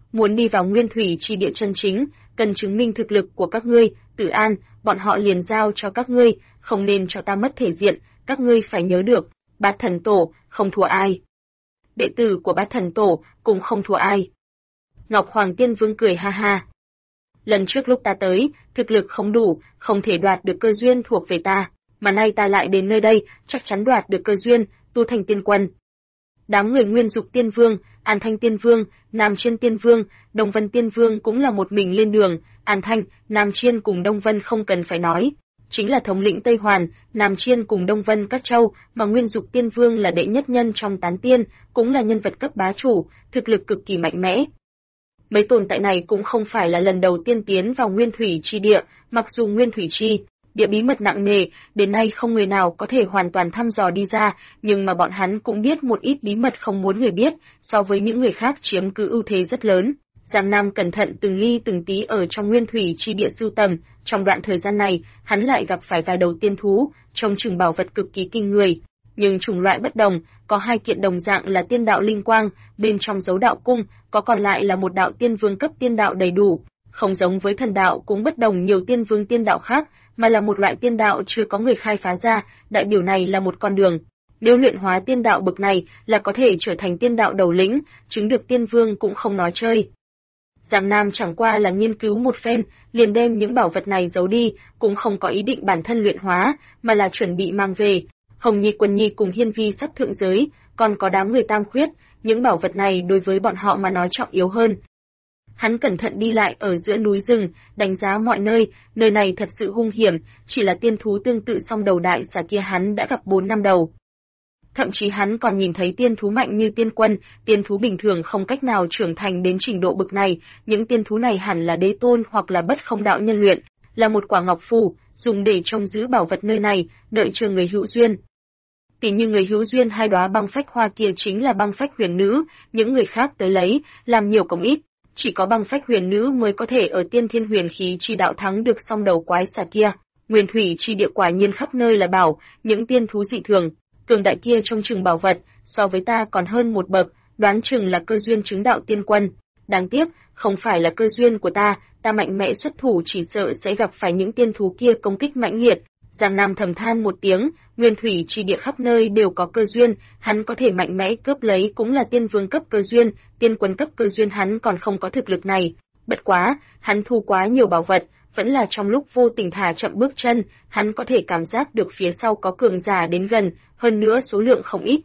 Muốn đi vào nguyên thủy chi địa chân chính, cần chứng minh thực lực của các ngươi, Tử An, bọn họ liền giao cho các ngươi, không nên cho ta mất thể diện, các ngươi phải nhớ được, Bát Thần Tổ không thua ai. Đệ tử của Bát Thần Tổ cũng không thua ai. Ngọc Hoàng Tiên Vương cười ha ha. Lần trước lúc ta tới, thực lực không đủ, không thể đoạt được cơ duyên thuộc về ta, mà nay ta lại đến nơi đây, chắc chắn đoạt được cơ duyên, tu thành tiên quân. Đám người Nguyên Dục Tiên Vương, An Thanh Tiên Vương, Nam Chiên Tiên Vương, Đông Vân Tiên Vương cũng là một mình lên đường, An Thanh, Nam Chiên cùng Đông Vân không cần phải nói, chính là thống lĩnh Tây Hoàn, Nam Chiên cùng Đông Vân các châu, mà Nguyên Dục Tiên Vương là đệ nhất nhân trong tán tiên, cũng là nhân vật cấp bá chủ, thực lực cực kỳ mạnh mẽ. Mấy tồn tại này cũng không phải là lần đầu tiên tiến vào Nguyên Thủy chi địa, mặc dù Nguyên Thủy chi địa bí mật nặng nề, đến nay không người nào có thể hoàn toàn thăm dò đi ra, nhưng mà bọn hắn cũng biết một ít bí mật không muốn người biết, so với những người khác chiếm cứ ưu thế rất lớn. Giang Nam cẩn thận từng ly từng tí ở trong Nguyên Thủy chi địa sưu tầm, trong đoạn thời gian này, hắn lại gặp phải vài đầu tiên thú, trông chừng bảo vật cực kỳ kinh người. Nhưng chủng loại bất đồng, có 2 kiện đồng dạng là tiên đạo linh quang, bên trong dấu đạo cung, có còn lại là một đạo tiên vương cấp tiên đạo đầy đủ, không giống với thần đạo cũng bất đồng nhiều tiên vương tiên đạo khác, mà là một loại tiên đạo chưa có người khai phá ra, đại biểu này là một con đường. Nếu luyện hóa tiên đạo bậc này là có thể trở thành tiên đạo đầu lĩnh, chứng được tiên vương cũng không nói chơi. Giang Nam chẳng qua là nghiên cứu một phen, liền đem những bảo vật này giấu đi, cũng không có ý định bản thân luyện hóa, mà là chuẩn bị mang về. Hồng Nhi Quân Nhi cùng Hiên Vi sắp thượng giới, còn có đám người Tam Khuyết, những bảo vật này đối với bọn họ mà nói trọng yếu hơn. Hắn cẩn thận đi lại ở giữa núi rừng, đánh giá mọi nơi, nơi này thật sự hung hiểm, chỉ là tiên thú tương tự song đầu đại xà kia hắn đã gặp 4 năm đầu. Thậm chí hắn còn nhìn thấy tiên thú mạnh như tiên quân, tiên thú bình thường không cách nào trưởng thành đến trình độ bậc này, những tiên thú này hẳn là đế tôn hoặc là bất không đạo nhân luyện, là một quả ngọc phù, dùng để trông giữ bảo vật nơi này, đợi chờ người hữu duyên. Tỷ như người hữu duyên 2 đóa băng phách hoa kia chính là băng phách huyền nữ, những người khác tới lấy, làm nhiều công ít, chỉ có băng phách huyền nữ mới có thể ở tiên thiên huyền khí chi đạo thắng được song đầu quái xà kia. Nguyên thủy chi địa quả nhiên khắp nơi là bảo, những tiên thú dị thường, cường đại kia trông chừng bảo vật, so với ta còn hơn một bậc, đoán chừng là cơ duyên chứng đạo tiên quân. Đáng tiếc, không phải là cơ duyên của ta mạnh mẽ xuất thủ chỉ sợ sẽ gặp phải những tiên thú kia công kích mãnh liệt. Giang Nam thầm than một tiếng, nguyên thủy chi địa khắp nơi đều có cơ duyên, hắn có thể mạnh mẽ cướp lấy cũng là tiên vương cấp cơ duyên, tiên quân cấp cơ duyên hắn còn không có thực lực này. Bất quá, hắn thu quá nhiều bảo vật, vẫn là trong lúc vô tình thả chậm bước chân, hắn có thể cảm giác được phía sau có cường giả đến gần, hơn nữa số lượng không ít.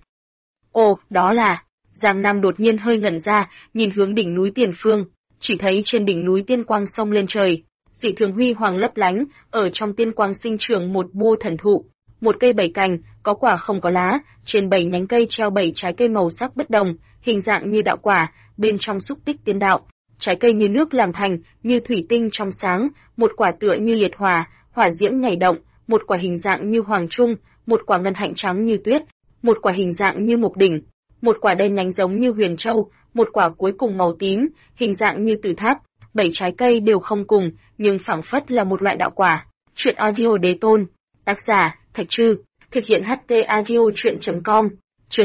Ồ, đó là... Giang Nam đột nhiên hơi ngẩn ra, nhìn hướng đỉnh núi Tiền Phương, chỉ thấy trên đỉnh núi tiên quang xông lên trời, dị thường huy hoàng lấp lánh, ở trong tiên quang sinh trưởng một bô thần thụ, một cây 7 cành, có quả không có lá, trên 7 nhánh cây treo 7 trái cây màu sắc bất đồng, hình dạng như đạo quả, bên trong xúc tích tiên đạo, trái cây như nước làm thành, như thủy tinh trong sáng, một quả tựa như liệt hỏa, hỏa diễm nhảy động, một quả hình dạng như hoàng trung, một quả ngân hạnh trắng như tuyết, một quả hình dạng như mộc đỉnh, một quả đen nhánh giống như huyền châu, một quả cuối cùng màu tím, hình dạng như tử tháp. 7 trái cây đều không cùng, nhưng phảng phất là một loại đạo quả. Truyện audio đế tôn. Tác giả, Thạch Trư. Thực hiện HT audio truyện.com. Chương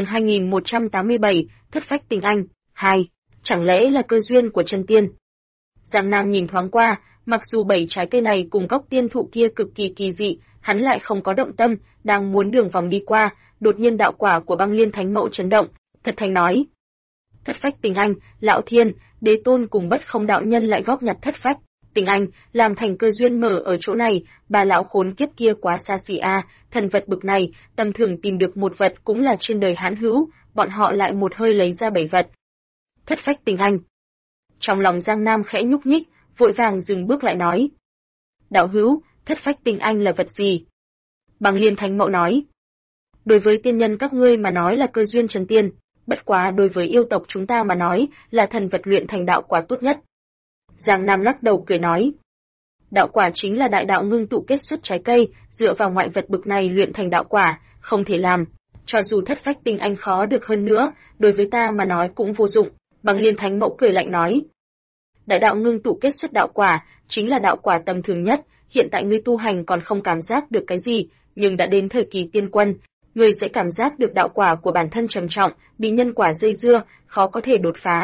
2187, Thất phách tình anh. 2. Chẳng lẽ là cơ duyên của chân tiên? Giang Nam nhìn thoáng qua, mặc dù 7 trái cây này cùng gốc tiên thụ kia cực kỳ kỳ dị, hắn lại không có động tâm, đang muốn đường vòng đi qua, đột nhiên đạo quả của Băng Liên Thánh Mẫu chấn động, thật thành nói: Thất phách tình anh, lão thiên, đế tôn cùng bất không đạo nhân lại góp nhặt thất phách tình anh, làm thành cơ duyên mở ở chỗ này, bà lão khốn kiếp kia quá xa xỉ a, thần vật bực này, tầm thường tìm được một vật cũng là trên đời hãn hữu, bọn họ lại một hơi lấy ra 7 vật. Thất phách tình anh. Trong lòng Giang Nam khẽ nhúc nhích, vội vàng dừng bước lại nói: Đạo hữu, thất phách tình anh là vật gì? Băng Liên Thánh Mẫu nói: Đối với tiên nhân các ngươi mà nói là cơ duyên trần tiên, bất quá đối với yêu tộc chúng ta mà nói là thần vật luyện thành đạo quả tốt nhất. Giang Nam lắc đầu cười nói: Đạo quả chính là đại đạo ngưng tụ kết xuất trái cây, dựa vào ngoại vật bực này luyện thành đạo quả, không thể làm. Cho dù thất phách tình anh khó được hơn nữa, đối với ta mà nói cũng vô dụng. Băng Liên Thánh Mẫu cười lạnh nói: Đại đạo ngưng tụ kết xuất đạo quả, chính là đạo quả tầm thường nhất, hiện tại ngươi tu hành còn không cảm giác được cái gì, nhưng đã đến thời kỳ tiên quân, ngươi sẽ cảm giác được đạo quả của bản thân trầm trọng, bị nhân quả dây dưa, khó có thể đột phá.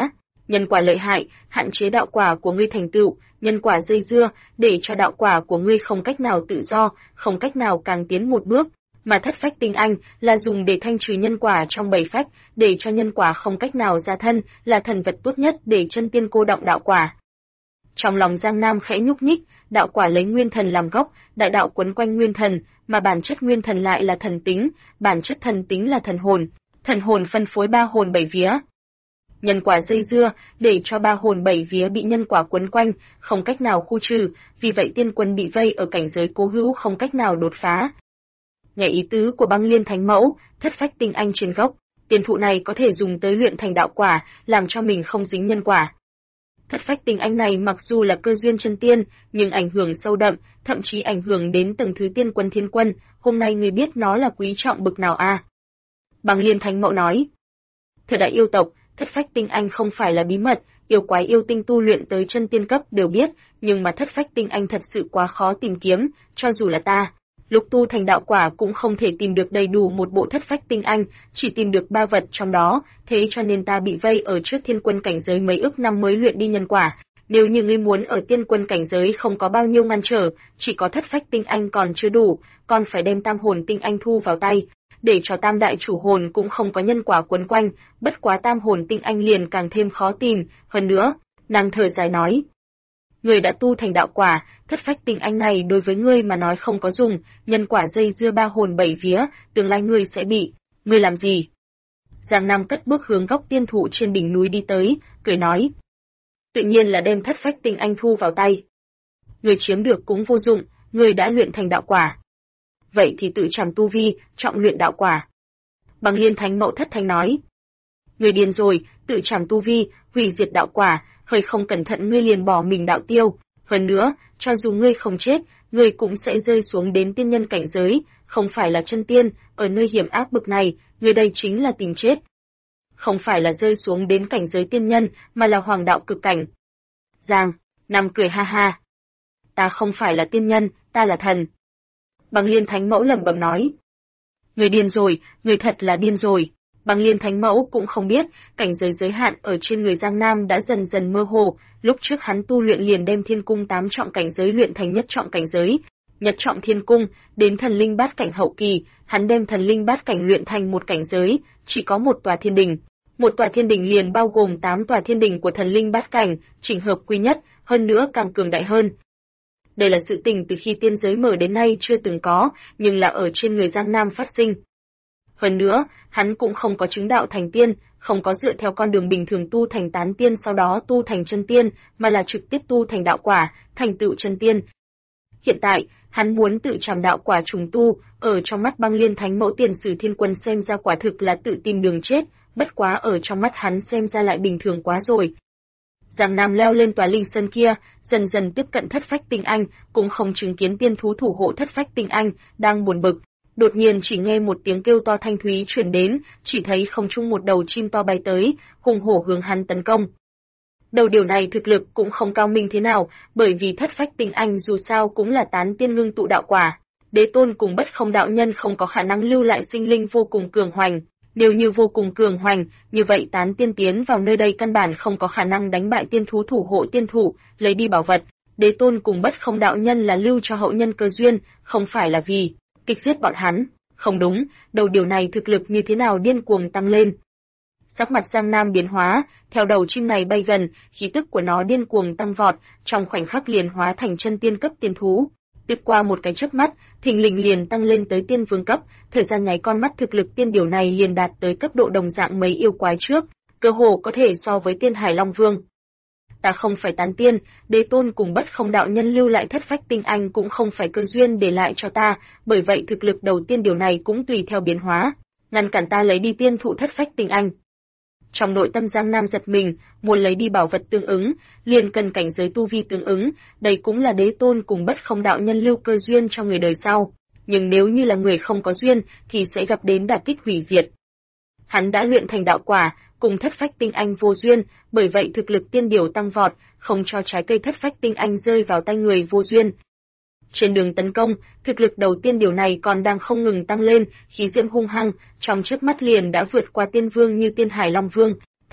Nhân quả lợi hại, hạn chế đạo quả của ngươi thành tựu, nhân quả dây dưa, để cho đạo quả của ngươi không cách nào tự do, không cách nào càng tiến một bước. Mà thất phách tinh anh là dùng để thanh trừ nhân quả trong bảy phách, để cho nhân quả không cách nào ra thân, là thần vật tốt nhất để chân tiên cô động đạo quả. Trong lòng Giang Nam khẽ nhúc nhích, đạo quả lấy nguyên thần làm gốc, đại đạo quấn quanh nguyên thần, mà bản chất nguyên thần lại là thần tính, bản chất thần tính là thần hồn phân phối ba hồn bảy vía. Nhân quả dây dưa, để cho ba hồn bảy vía bị nhân quả quấn quanh, không cách nào khu trừ, vì vậy tiên quân bị vây ở cảnh giới cố hữu không cách nào đột phá. Nghe ý tứ của Băng Liên Thánh Mẫu, thất phách tinh anh trên gốc, tiên thụ này có thể dùng tới luyện thành đạo quả, làm cho mình không dính nhân quả. Thất phách tinh anh này mặc dù là cơ duyên chân tiên, nhưng ảnh hưởng sâu đậm, thậm chí ảnh hưởng đến tầng thứ tiên quân thiên quân, hôm nay người biết nó là quý trọng bực nào a? Băng Liên Thánh Mẫu nói. Thời đại yêu tộc, thất phách tinh anh không phải là bí mật, yêu quái yêu tinh tu luyện tới chân tiên cấp đều biết, nhưng mà thất phách tinh anh thật sự quá khó tìm kiếm, cho dù là ta. Lúc tu thành đạo quả cũng không thể tìm được đầy đủ một bộ thất phách tinh anh, chỉ tìm được 3 vật trong đó, thế cho nên ta bị vây ở trước thiên quân cảnh giới mấy ức năm mới luyện đi nhân quả. Nếu như ngươi muốn ở tiên quân cảnh giới không có bao nhiêu ngăn trở, chỉ có thất phách tinh anh còn chưa đủ, còn phải đem tam hồn tinh anh thu vào tay, để cho tam đại chủ hồn cũng không có nhân quả quấn quanh, bất quá tam hồn tinh anh liền càng thêm khó tìm, hơn nữa, nàng thở dài nói. Ngươi đã tu thành đạo quả, thất phách tinh anh này đối với ngươi mà nói không có dùng, nhân quả dây dưa ba hồn bảy vía, tương lai ngươi sẽ bị, ngươi làm gì? Giang Nam cất bước hướng góc tiên thụ trên đỉnh núi đi tới, cười nói. Tự nhiên là đem thất phách tinh anh thu vào tay. Ngươi chiếm được cũng vô dụng, ngươi đã luyện thành đạo quả. Vậy thì tự trảm tu vi, trọng luyện đạo quả. Băng Liên Thánh Mẫu thất thanh nói. Ngươi điên rồi, tự trảm tu vi, hủy diệt đạo quả, hơi không cẩn thận ngươi liền bỏ mình đạo tiêu. Hơn nữa, cho dù ngươi không chết, ngươi cũng sẽ rơi xuống đến tiên nhân cảnh giới, không phải là chân tiên, ở nơi hiểm ác bực này, ngươi đây chính là tìm chết. Không phải là rơi xuống đến cảnh giới tiên nhân, mà là hoàng đạo cực cảnh. Giang Nam cười ha ha. Ta không phải là tiên nhân, ta là thần. Băng Liên Thánh Mẫu lẩm bẩm nói. Người điên rồi, người thật là điên rồi. Băng Liên Thánh Mẫu cũng không biết, cảnh giới giới hạn ở trên người Giang Nam đã dần dần mơ hồ, lúc trước hắn tu luyện liền đem thiên cung 8 trọng cảnh giới luyện thành nhất trọng cảnh giới. Nhất trọng thiên cung, đến thần linh bát cảnh hậu kỳ, hắn đem thần linh bát cảnh luyện thành một cảnh giới, chỉ có một tòa thiên đình. Một tòa thiên đình liền bao gồm 8 tòa thiên đình của thần linh bát cảnh, chỉnh hợp quy nhất, hơn nữa càng cường đại hơn. Đây là sự tình từ khi tiên giới mở đến nay chưa từng có, nhưng là ở trên người Giang Nam phát sinh. Hơn nữa, hắn cũng không có chứng đạo thành tiên, không có dựa theo con đường bình thường tu thành tán tiên sau đó tu thành chân tiên, mà là trực tiếp tu thành đạo quả, thành tựu chân tiên. Hiện tại, hắn muốn tự trảm đạo quả trùng tu, ở trong mắt Băng Liên Thánh Mẫu Tiền Sử Thiên Quân xem ra quả thực là tự tìm đường chết, bất quá ở trong mắt hắn xem ra lại bình thường quá rồi. Giang Nam leo lên tòa linh sơn kia, dần dần tiếp cận thất phách tinh anh, cũng không chứng kiến tiên thú thủ hộ thất phách tinh anh, đang buồn bực. Đột nhiên chỉ nghe một tiếng kêu to thanh thúy truyền đến, chỉ thấy không trung một đầu chim to bay tới, hùng hổ hướng hắn tấn công. Đầu điều này thực lực cũng không cao minh thế nào, bởi vì thất phách tinh anh dù sao cũng là tán tiên ngưng tụ đạo quả. Đế tôn cùng bất không đạo nhân không có khả năng lưu lại sinh linh vô cùng cường hoành. Nếu như vô cùng cường hoành, như vậy tán tiên tiến vào nơi đây căn bản không có khả năng đánh bại tiên thú thủ hộ tiên thủ, lấy đi bảo vật. Đế tôn cùng bất không đạo nhân là lưu cho hậu nhân cơ duyên, không phải là vì kịch giết bọn hắn. Không đúng, đầu điều này thực lực như thế nào điên cuồng tăng lên. Sắc mặt Giang Nam biến hóa, theo đầu chim này bay gần, khí tức của nó điên cuồng tăng vọt, trong khoảnh khắc liền hóa thành chân tiên cấp tiên thú. Tiếp qua một cái chớp mắt, thình lình liền tăng lên tới tiên vương cấp, thời gian nháy con mắt thực lực tiên điều này liền đạt tới cấp độ đồng dạng mấy yêu quái trước, cơ hồ có thể so với tiên Hải Long Vương. Ta không phải tán tiên, Đế tôn cùng bất không đạo nhân lưu lại thất phách tinh anh cũng không phải cơ duyên để lại cho ta, bởi vậy thực lực đầu tiên điều này cũng tùy theo biến hóa, ngăn cản ta lấy đi tiên thụ thất phách tinh anh. Trong nội tâm Giang Nam giật mình, muốn lấy đi bảo vật tương ứng, liền cần cảnh giới tu vi tương ứng, đây cũng là Đế tôn cùng bất không đạo nhân lưu cơ duyên cho người đời sau, nhưng nếu như là người không có duyên thì sẽ gặp đến đả kích hủy diệt. Hắn đã luyện thành đạo quả, cùng thất phách tinh anh vô duyên, bởi vậy thực lực tiên điều tăng vọt, không cho trái cây thất phách tinh anh rơi vào tay người vô duyên. Trên đường tấn công, thực lực đầu tiên điều này còn đang không ngừng tăng lên, khí diễm hung hăng, trong chớp mắt liền đã vượt qua tiên vương như tiên Hải Long Vương,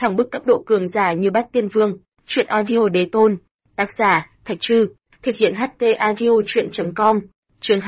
thẳng bức cấp độ cường giả như Bát Tiên Vương. Truyện audio đế tôn. Tác giả Thạch Trư. Thực hiện HT audio truyện.com. Chương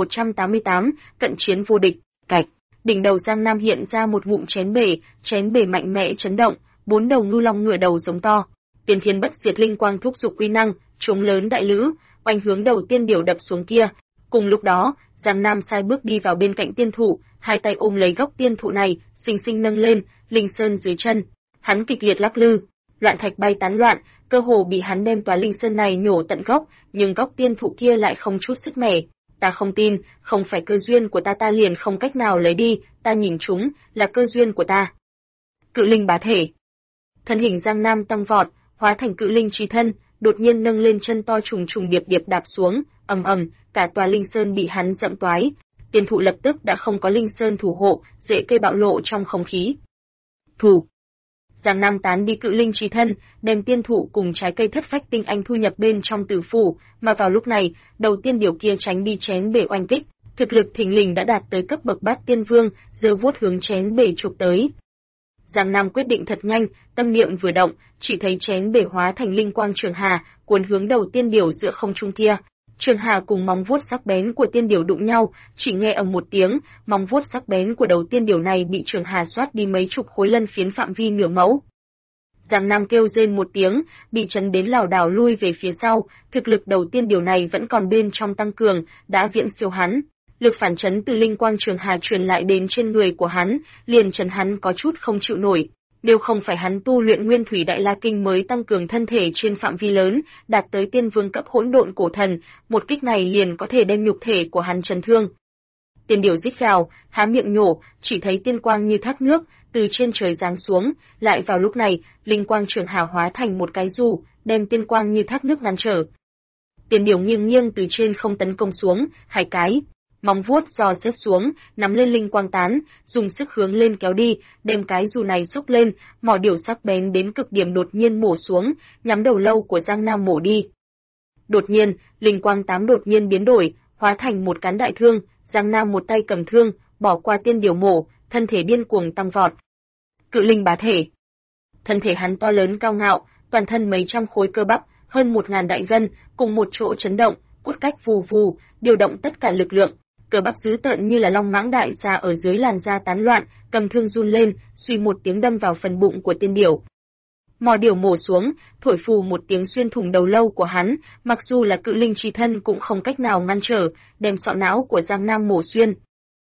2188, cận chiến vô địch. Cạch. Đỉnh đầu Giang Nam hiện ra một ngụm chén bể mạnh mẽ chấn động, bốn đầu ngư long ngửa đầu giống to. Tiên Thiên Bất Diệt linh quang thúc giục quy năng, trống lớn đại lữ, oanh hướng đầu tiên điểu đập xuống kia. Cùng lúc đó, Giang Nam sai bước đi vào bên cạnh tiên thụ, hai tay ôm lấy gốc tiên thụ này, xinh xinh nâng lên, linh sơn dưới chân. Hắn kịch liệt lắc lư, loạn thạch bay tán loạn, cơ hồ bị hắn đem tòa linh sơn này nhổ tận gốc, nhưng gốc tiên thụ kia lại không chút sức mẻ. Ta không tin, không phải cơ duyên của ta liền không cách nào lấy đi, ta nhìn chúng, là cơ duyên của ta. Cự linh bá thể. Thân hình Giang Nam tăng vọt, hóa thành cự linh chi thân, đột nhiên nâng lên chân to trùng trùng điệp điệp đạp xuống, ầm ầm, cả tòa linh sơn bị hắn dẫm toái. Tiên thụ lập tức đã không có linh sơn thủ hộ, rễ cây bạo lộ trong không khí. Thù. Giang Nam tán đi cự linh chi thân, đem tiên thụ cùng trái cây thất phách tinh anh thu nhập bên trong tử phủ, mà vào lúc này, đầu tiên điều kia tránh đi chén bể oanh kích, thực lực thình lình đã đạt tới cấp bậc Bát Tiên Vương, giơ vuốt hướng chén bể chụp tới. Giang Nam quyết định thật nhanh, tâm niệm vừa động, chỉ thấy chén bể hóa thành linh quang trường hà, cuốn hướng đầu tiên điều giữa không trung kia. Trường hà cùng móng vuốt sắc bén của tiên điều đụng nhau, chỉ nghe ầm một tiếng, móng vuốt sắc bén của đầu tiên điều này bị trường hà xoát đi mấy chục khối lân phiến phạm vi nửa mẫu. Giang Nam kêu rên một tiếng, bị chấn đến lảo đảo lui về phía sau, thực lực đầu tiên điều này vẫn còn bên trong tăng cường, đã viễn siêu hắn. Lực phản chấn từ linh quang trường hà truyền lại đến trên người của hắn, liền chấn hắn có chút không chịu nổi. Nếu không phải hắn tu luyện Nguyên Thủy Đại La Kinh mới tăng cường thân thể trên phạm vi lớn, đạt tới tiên vương cấp hỗn độn cổ thần, một kích này liền có thể đem nhục thể của hắn chấn thương. Tiên điều rít gào, há miệng nhổ, chỉ thấy tiên quang như thác nước từ trên trời giáng xuống, lại vào lúc này, linh quang trường hà hóa thành một cái dù, đem tiên quang như thác nước ngăn trở. Tiên điều nghiêng nghiêng từ trên không tấn công xuống, hai cái móng vuốt giò xét xuống, nắm lên linh quang tán, dùng sức hướng lên kéo đi, đem cái dù này xúc lên, mỏ điểu sắc bén đến cực điểm đột nhiên mổ xuống, nhắm đầu lâu của Giang Nam mổ đi. Đột nhiên, linh quang tám đột nhiên biến đổi, hóa thành một cán đại thương, Giang Nam một tay cầm thương, bỏ qua tiên điều mổ, thân thể điên cuồng tăng vọt. Cự linh bá thể. Thân thể hắn to lớn cao ngạo, toàn thân mấy trăm khối cơ bắp, hơn 1000 đại gân, cùng một chỗ chấn động, cốt cách vù vù, điều động tất cả lực lượng. Cơ bắp dữ tợn như là long mãng đại xà ở dưới làn da tán loạn, cầm thương run lên, suy một tiếng đâm vào phần bụng của tiên điểu. Mỏ điểu mổ xuống, thổi phù một tiếng xuyên thủng đầu lâu của hắn, mặc dù là cự linh chi thân cũng không cách nào ngăn trở, đem sọ não của Giang Nam mổ xuyên.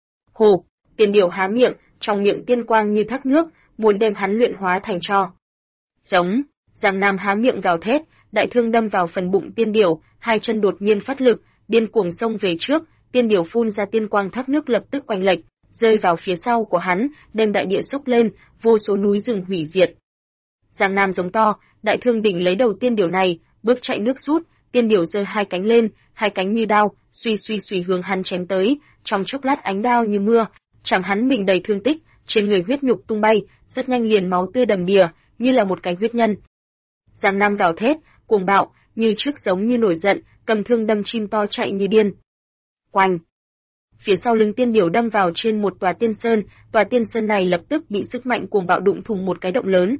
Hồ, tiên điểu há miệng, trong miệng tiên quang như thác nước, muốn đem hắn luyện hóa thành tro. Giống, Giang Nam há miệng gào thét, đại thương đâm vào phần bụng tiên điểu, hai chân đột nhiên phát lực, điên cuồng xông về trước. Tiên điểu phun ra tiên quang thác nước lập tức oanh lệch, rơi vào phía sau của hắn, đem đại địa xốc lên, vô số núi rừng hủy diệt. Giang Nam giống to, đại thương đỉnh lấy đầu tiên điểu này, bước chạy nước rút, tiên điểu giơ hai cánh lên, hai cánh như đao, suy hướng hắn chém tới, trong chốc lát ánh đao như mưa, chạm hắn mình đầy thương tích, trên người huyết nhục tung bay, rất nhanh liền máu tươi đầm đìa, như là một cái huyết nhân. Giang Nam gào thét, cuồng bạo, như trước giống như nổi giận, cầm thương đâm chim to chạy như điên. Oanh! Phía sau lưng tiên điểu đâm vào trên một tòa tiên sơn này lập tức bị sức mạnh cuồng bạo đụng thủng một cái động lớn.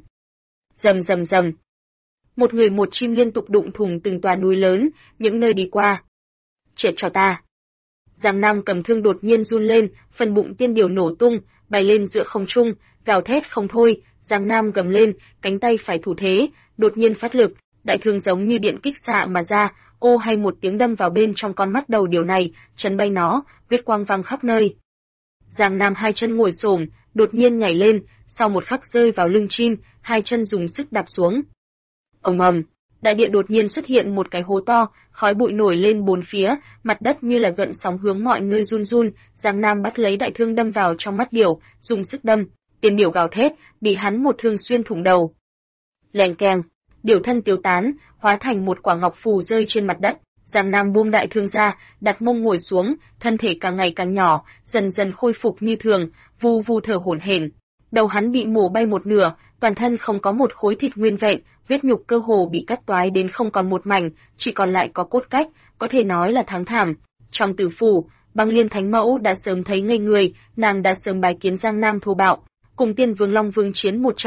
Rầm rầm rầm. Một người một chim liên tục đụng thủng từng tòa núi lớn, những nơi đi qua. Chết cho ta! Giang Nam cầm thương đột nhiên run lên, phần bụng tiên điểu nổ tung, bay lên giữa không trung, gào thét không thôi. Giang Nam gầm lên, cánh tay phải thủ thế, đột nhiên phát lực, đại thương giống như điện kích xạ mà ra. Ô hay một tiếng đâm vào bên trong con mắt đầu điều này, chấn bay nó, huyết quang văng khắp nơi. Giang Nam hai chân ngồi xổm, đột nhiên nhảy lên, sau một khắc rơi vào lưng chim, hai chân dùng sức đạp xuống. Ầm ầm, đại địa đột nhiên xuất hiện một cái hố to, khói bụi nổi lên bốn phía, mặt đất như là gợn sóng hướng mọi nơi run run. Giang Nam bắt lấy đại thương đâm vào trong mắt điểu, dùng sức đâm, tiên điểu gào thét, bị hắn một thương xuyên thủng đầu. Leng keng. Điểu thân tiêu tán, hóa thành một quả ngọc phù rơi trên mặt đất. Giang Nam buông đại thương ra, đặt mông ngồi xuống, thân thể càng ngày càng nhỏ, dần dần khôi phục như thường, vu vu thở hổn hển. Đầu hắn bị mổ bay một nửa, toàn thân không có một khối thịt nguyên vẹn, huyết nhục cơ hồ bị cắt toái đến không còn một mảnh, chỉ còn lại có cốt cách, có thể nói là thắng thảm. Trong tử phủ, Băng Liên Thánh Mẫu đã sớm thấy ngây người, nàng đã sớm bái kiến Giang Nam thô bạo, cùng Tiên Vương Long Vương chiến một trận,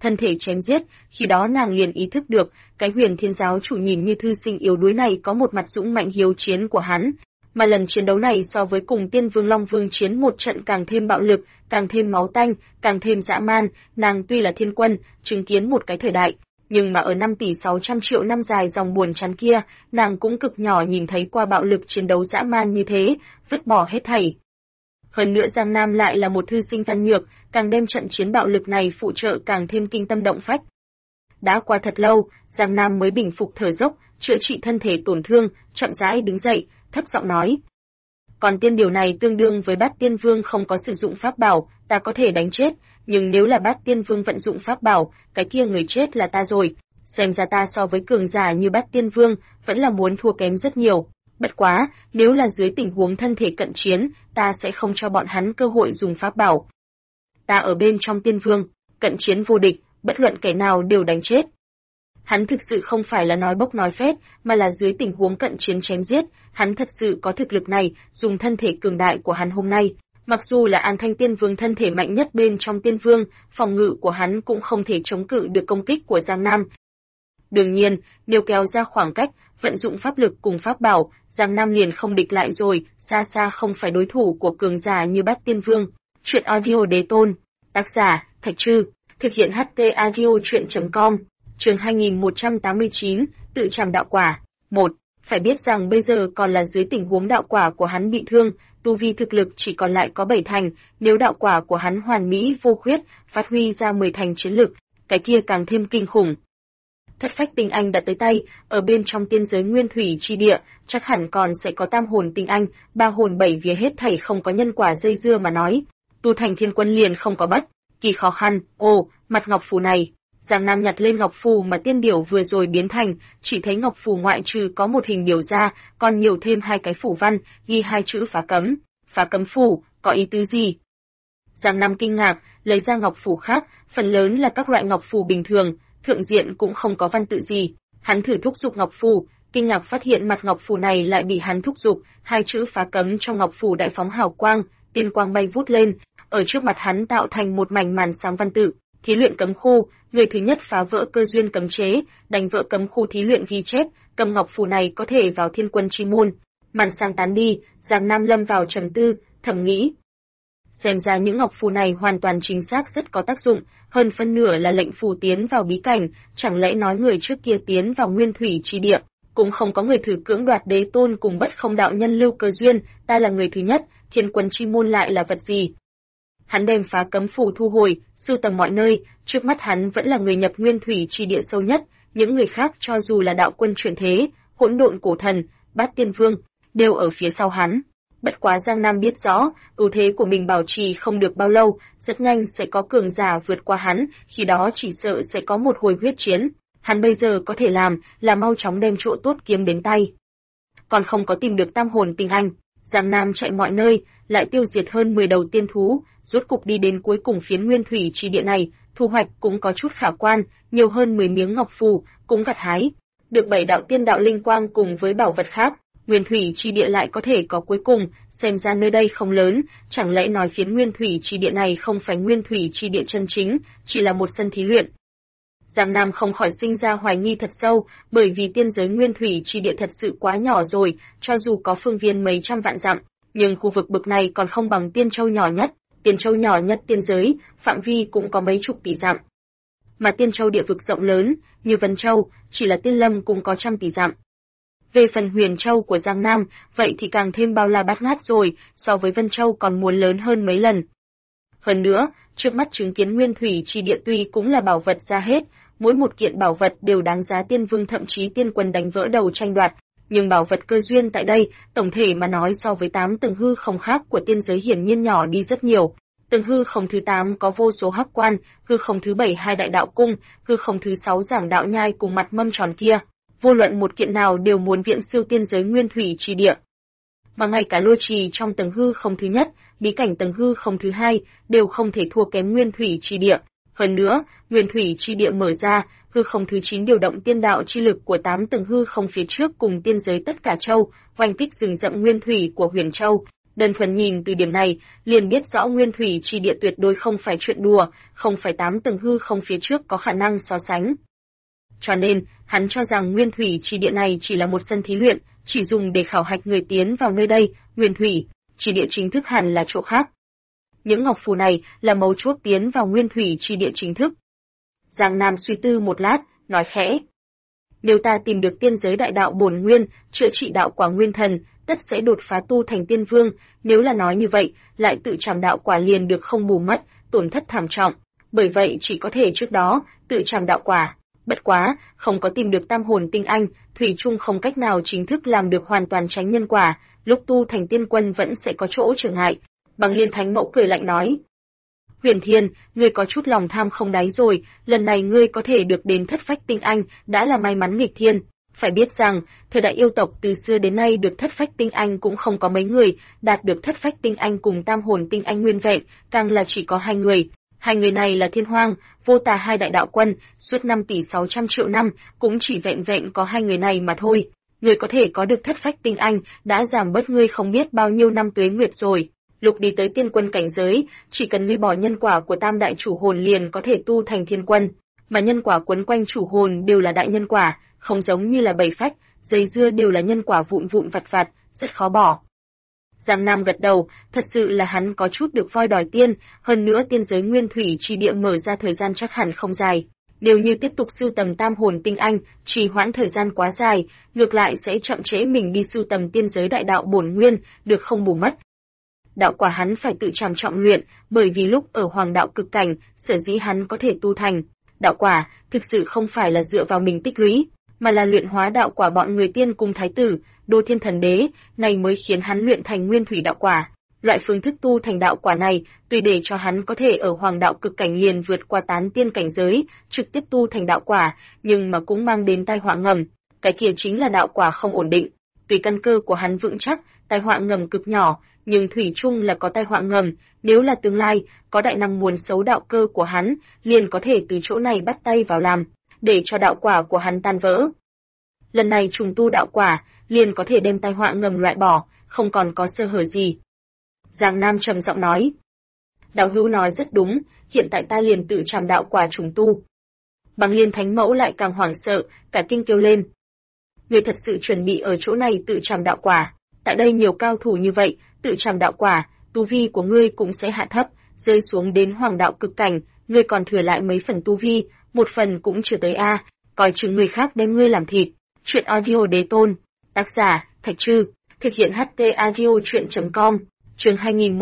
thân thể chém giết, khi đó nàng liền ý thức được, cái Huyền Thiên giáo chủ nhìn như thư sinh yếu đuối này có một mặt dũng mạnh hiếu chiến của hắn, mà lần chiến đấu này so với cùng Tiên Vương Long Vương chiến một trận càng thêm bạo lực, càng thêm máu tanh, càng thêm dã man. Nàng tuy là thiên quân, chứng kiến một cái thời đại, nhưng mà ở 5 tỷ 600 triệu năm dài dòng buồn chán kia, nàng cũng cực nhỏ nhìn thấy qua bạo lực chiến đấu dã man như thế, vứt bỏ hết thảy. Hơn nữa Giang Nam lại là một thư sinh văn nhược, càng đem trận chiến bạo lực này phụ trợ càng thêm kinh tâm động phách. Đã qua thật lâu, Giang Nam mới bình phục thở dốc, chữa trị thân thể tổn thương, chậm rãi đứng dậy, thấp giọng nói: "Còn tiên điều này tương đương với Bát Tiên Vương không có sử dụng pháp bảo, ta có thể đánh chết, nhưng nếu là Bát Tiên Vương vận dụng pháp bảo, cái kia người chết là ta rồi. Xem ra ta so với cường giả như Bát Tiên Vương, vẫn là muốn thua kém rất nhiều. Bất quá, nếu là dưới tình huống thân thể cận chiến, ta sẽ không cho bọn hắn cơ hội dùng pháp bảo. Ta ở bên trong Tiên Vương, cận chiến vô địch, bất luận kẻ nào đều đánh chết." Hắn thực sự không phải là nói bốc nói phét, mà là dưới tình huống cận chiến chém giết, hắn thật sự có thực lực này, dùng thân thể cường đại của hắn hôm nay. Mặc dù là An Thanh Tiên Vương thân thể mạnh nhất bên trong Tiên Vương, phòng ngự của hắn cũng không thể chống cự được công kích của Giang Nam. Đương nhiên, nếu kéo ra khoảng cách, vận dụng pháp lực cùng pháp bảo, Giang Nam liền không địch lại rồi, xa xa không phải đối thủ của cường giả như Bát Tiên Vương. Chuyện audio đế tôn, tác giả, Thạch Trư, thực hiện HT audio chuyện.com, chương 2189, tự trảm đạo quả. 1. Phải biết rằng bây giờ còn là dưới tình huống đạo quả của hắn bị thương, tu vi thực lực chỉ còn lại có 7 thành, nếu đạo quả của hắn hoàn mỹ vô khuyết, phát huy ra 10 thành chiến lực, cái kia càng thêm kinh khủng. Thất phách tinh anh đã tới tay, ở bên trong tiên giới nguyên thủy chi địa, chắc hẳn còn sẽ có tam hồn tinh anh, ba hồn bảy vía hết thảy không có nhân quả dây dưa mà nói. Tu thành thiên quân liền không có bất kỳ khó khăn. Ồ, mặt ngọc phù này. Giang Nam nhặt lên ngọc phù mà tiên điểu vừa rồi biến thành, chỉ thấy ngọc phù ngoại trừ có một hình điểu ra, còn nhiều thêm hai cái phù văn, ghi hai chữ phá cấm. Phá cấm phù, có ý tứ gì? Giang Nam kinh ngạc, lấy ra ngọc phù khác, phần lớn là các loại ngọc phù bình thường, thượng diện cũng không có văn tự gì. Hắn thử thúc giục ngọc phù, kinh ngạc phát hiện mặt ngọc phù này lại bị hắn thúc giục, hai chữ phá cấm trong ngọc phù đại phóng hào quang, tiên quang bay vút lên, ở trước mặt hắn tạo thành một mảnh màn sáng văn tự. Thí luyện cấm khu, người thứ nhất phá vỡ cơ duyên cấm chế, đánh vỡ cấm khu thí luyện ghi chép, cầm ngọc phù này có thể vào thiên quân chi môn. Màn sáng tán đi, Giang Nam lâm vào trầm tư, thầm nghĩ. Xem ra những ngọc phù này hoàn toàn chính xác rất có tác dụng, hơn phân nửa là lệnh phù tiến vào bí cảnh, chẳng lẽ nói người trước kia tiến vào nguyên thủy chi địa, cũng không có người thử cưỡng đoạt đế tôn cùng bất không đạo nhân lưu cơ duyên, ta là người thứ nhất, thiên quân chi môn lại là vật gì? Hắn đem phá cấm phù thu hồi, sưu tầm mọi nơi, trước mắt hắn vẫn là người nhập nguyên thủy chi địa sâu nhất, những người khác cho dù là đạo quân chuyển thế, hỗn độn cổ thần, Bát Tiên Vương, đều ở phía sau hắn. Bất quá Giang Nam biết rõ, ưu thế của mình bảo trì không được bao lâu, rất nhanh sẽ có cường giả vượt qua hắn, khi đó chỉ sợ sẽ có một hồi huyết chiến. Hắn bây giờ có thể làm là mau chóng đem chỗ tốt kiếm đến tay. Còn không có tìm được tam hồn tinh anh, Giang Nam chạy mọi nơi, lại tiêu diệt hơn 10 đầu tiên thú, rốt cục đi đến cuối cùng phiến nguyên thủy chi địa này, thu hoạch cũng có chút khả quan, nhiều hơn 10 miếng ngọc phù, cũng gặt hái được 7 đạo tiên đạo linh quang cùng với bảo vật khác. Nguyên thủy chi địa lại có thể có cuối cùng, xem ra nơi đây không lớn, chẳng lẽ nói phiến nguyên thủy chi địa này không phải nguyên thủy chi địa chân chính, chỉ là một sân thí luyện. Giang Nam không khỏi sinh ra hoài nghi thật sâu, bởi vì tiên giới nguyên thủy chi địa thật sự quá nhỏ rồi, cho dù có phương viên mấy trăm vạn dặm, nhưng khu vực bực này còn không bằng Tiên Châu nhỏ nhất. Tiên Châu nhỏ nhất tiên giới, phạm vi cũng có mấy chục tỷ dặm. Mà Tiên Châu địa vực rộng lớn, như Vân Châu, chỉ là Tiên Lâm cũng có trăm tỷ dặm. Về phần Huyền Châu của Giang Nam, vậy thì càng thêm bao la bát ngát rồi, so với Vân Châu còn muốn lớn hơn mấy lần. Hơn nữa, trước mắt chứng kiến nguyên thủy chi địa tuy cũng là bảo vật ra hết, mỗi một kiện bảo vật đều đáng giá Tiên Vương thậm chí Tiên Quân đánh vỡ đầu tranh đoạt, nhưng bảo vật cơ duyên tại đây, tổng thể mà nói so với 8 tầng hư không khác của tiên giới hiển nhiên nhỏ đi rất nhiều. Tầng hư không thứ 8 có vô số hắc quan, hư không thứ 7 hai đại đạo cung, hư không thứ 6 giảng đạo nhai cùng mặt mâm tròn kia, vô luận một kiện nào đều muốn viện siêu tiên giới nguyên thủy chi địa. Mà ngay cả lô trì trong tầng hư không thứ nhất, bí cảnh tầng hư không thứ 2 đều không thể thua kém nguyên thủy chi địa. Hơn nữa, nguyên thủy chi địa mở ra, hư không thứ 9 điều động tiên đạo chi lực của 8 tầng hư không phía trước cùng tiên giới tất cả châu, oanh kích rừng rậm nguyên thủy của Huyền Châu, Đơn thuần nhìn từ điểm này, liền biết rõ nguyên thủy chi địa tuyệt đối không phải chuyện đùa, không phải 8 tầng hư không phía trước có khả năng so sánh. Cho nên, hắn cho rằng nguyên thủy chi địa này chỉ là một sân thí luyện, chỉ dùng để khảo hạch người tiến vào nơi đây, nguyên thủy chi địa chính thức hẳn là chỗ khác. Những ngọc phù này là mấu chốt tiến vào nguyên thủy chi địa chính thức. Giang Nam suy tư một lát, nói khẽ. Nếu ta tìm được tiên giới đại đạo bổn nguyên, chữa trị đạo quả nguyên thần, tất sẽ đột phá tu thành tiên vương, nếu là nói như vậy, lại tự trảm đạo quả liền được không bù mất, tổn thất thảm trọng. Bởi vậy chỉ có thể trước đó, tự trảm đạo quả. Bất quá, không có tìm được tam hồn tinh anh, thủy chung không cách nào chính thức làm được hoàn toàn tránh nhân quả, lúc tu thành tiên quân vẫn sẽ có chỗ trở ngại. Bằng Liên Thánh Mẫu cười lạnh nói. Huyền Thiên, ngươi có chút lòng tham không đáy rồi, lần này ngươi có thể được đến thất phách tinh anh, đã là may mắn nghịch thiên. Phải biết rằng, thời đại yêu tộc từ xưa đến nay được thất phách tinh anh cũng không có mấy người, đạt được thất phách tinh anh cùng tam hồn tinh anh nguyên vẹn, càng là chỉ có 2 người. 2 người này là Thiên Hoang, Vô Tà hai đại đạo quân, suốt 5 tỷ 600 triệu năm, cũng chỉ vẹn vẹn có 2 người này mà thôi. Ngươi có thể có được thất phách tinh anh, đã giảm bớt ngươi không biết bao nhiêu năm tuế nguyệt rồi. Lúc đi tới tiên quân cảnh giới, chỉ cần ngươi bỏ nhân quả của tam đại chủ hồn liền có thể tu thành thiên quân, mà nhân quả quấn quanh chủ hồn đều là đại nhân quả, không giống như là 7 phách, dây dưa đều là nhân quả vụn vụn vặt vặt, rất khó bỏ. Giang Nam gật đầu, thật sự là hắn có chút được voi đòi tiên, hơn nữa tiên giới nguyên thủy chi địa mở ra thời gian chắc hẳn không dài. Nếu như tiếp tục sưu tầm tam hồn tinh anh, trì hoãn thời gian quá dài, ngược lại sẽ chậm trễ mình đi sưu tầm tiên giới đại đạo bổn nguyên, được không bù mất. Đạo quả hắn phải tự trảm trọng luyện, bởi vì lúc ở hoàng đạo cực cảnh, sở dĩ hắn có thể tu thành. Đạo quả, thực sự không phải là dựa vào mình tích lũy, mà là luyện hóa đạo quả bọn người tiên cung thái tử, đô thiên thần đế, này mới khiến hắn luyện thành nguyên thủy đạo quả. Loại phương thức tu thành đạo quả này, tuy để cho hắn có thể ở hoàng đạo cực cảnh liền vượt qua tán tiên cảnh giới, trực tiếp tu thành đạo quả, nhưng mà cũng mang đến tai họa ngầm. Cái kia chính là đạo quả không ổn định. Tuy căn cơ của hắn vững chắc, tai họa ngầm cực nhỏ, nhưng thủy chung là có tai họa ngầm, nếu là tương lai, có đại năng muốn xấu đạo cơ của hắn, liền có thể từ chỗ này bắt tay vào làm, để cho đạo quả của hắn tan vỡ. Lần này trùng tu đạo quả, liền có thể đem tai họa ngầm loại bỏ, không còn có sơ hở gì. Giang Nam trầm giọng nói. Đạo hữu nói rất đúng, hiện tại ta liền tự trảm đạo quả trùng tu. Bằng Liên Thánh Mẫu lại càng hoảng sợ, cả kinh kêu lên. Người thật sự chuẩn bị ở chỗ này tự trảm đạo quả, tại đây nhiều cao thủ như vậy, tự trảm đạo quả, tu vi của ngươi cũng sẽ hạ thấp, rơi xuống đến hoàng đạo cực cảnh, ngươi còn thừa lại mấy phần tu vi, một phần cũng chưa tới a, coi chừng người khác đem ngươi làm thịt. Chuyện audio đế tôn, tác giả, Thạch Trư, thực hiện HT audio chuyện.com, chương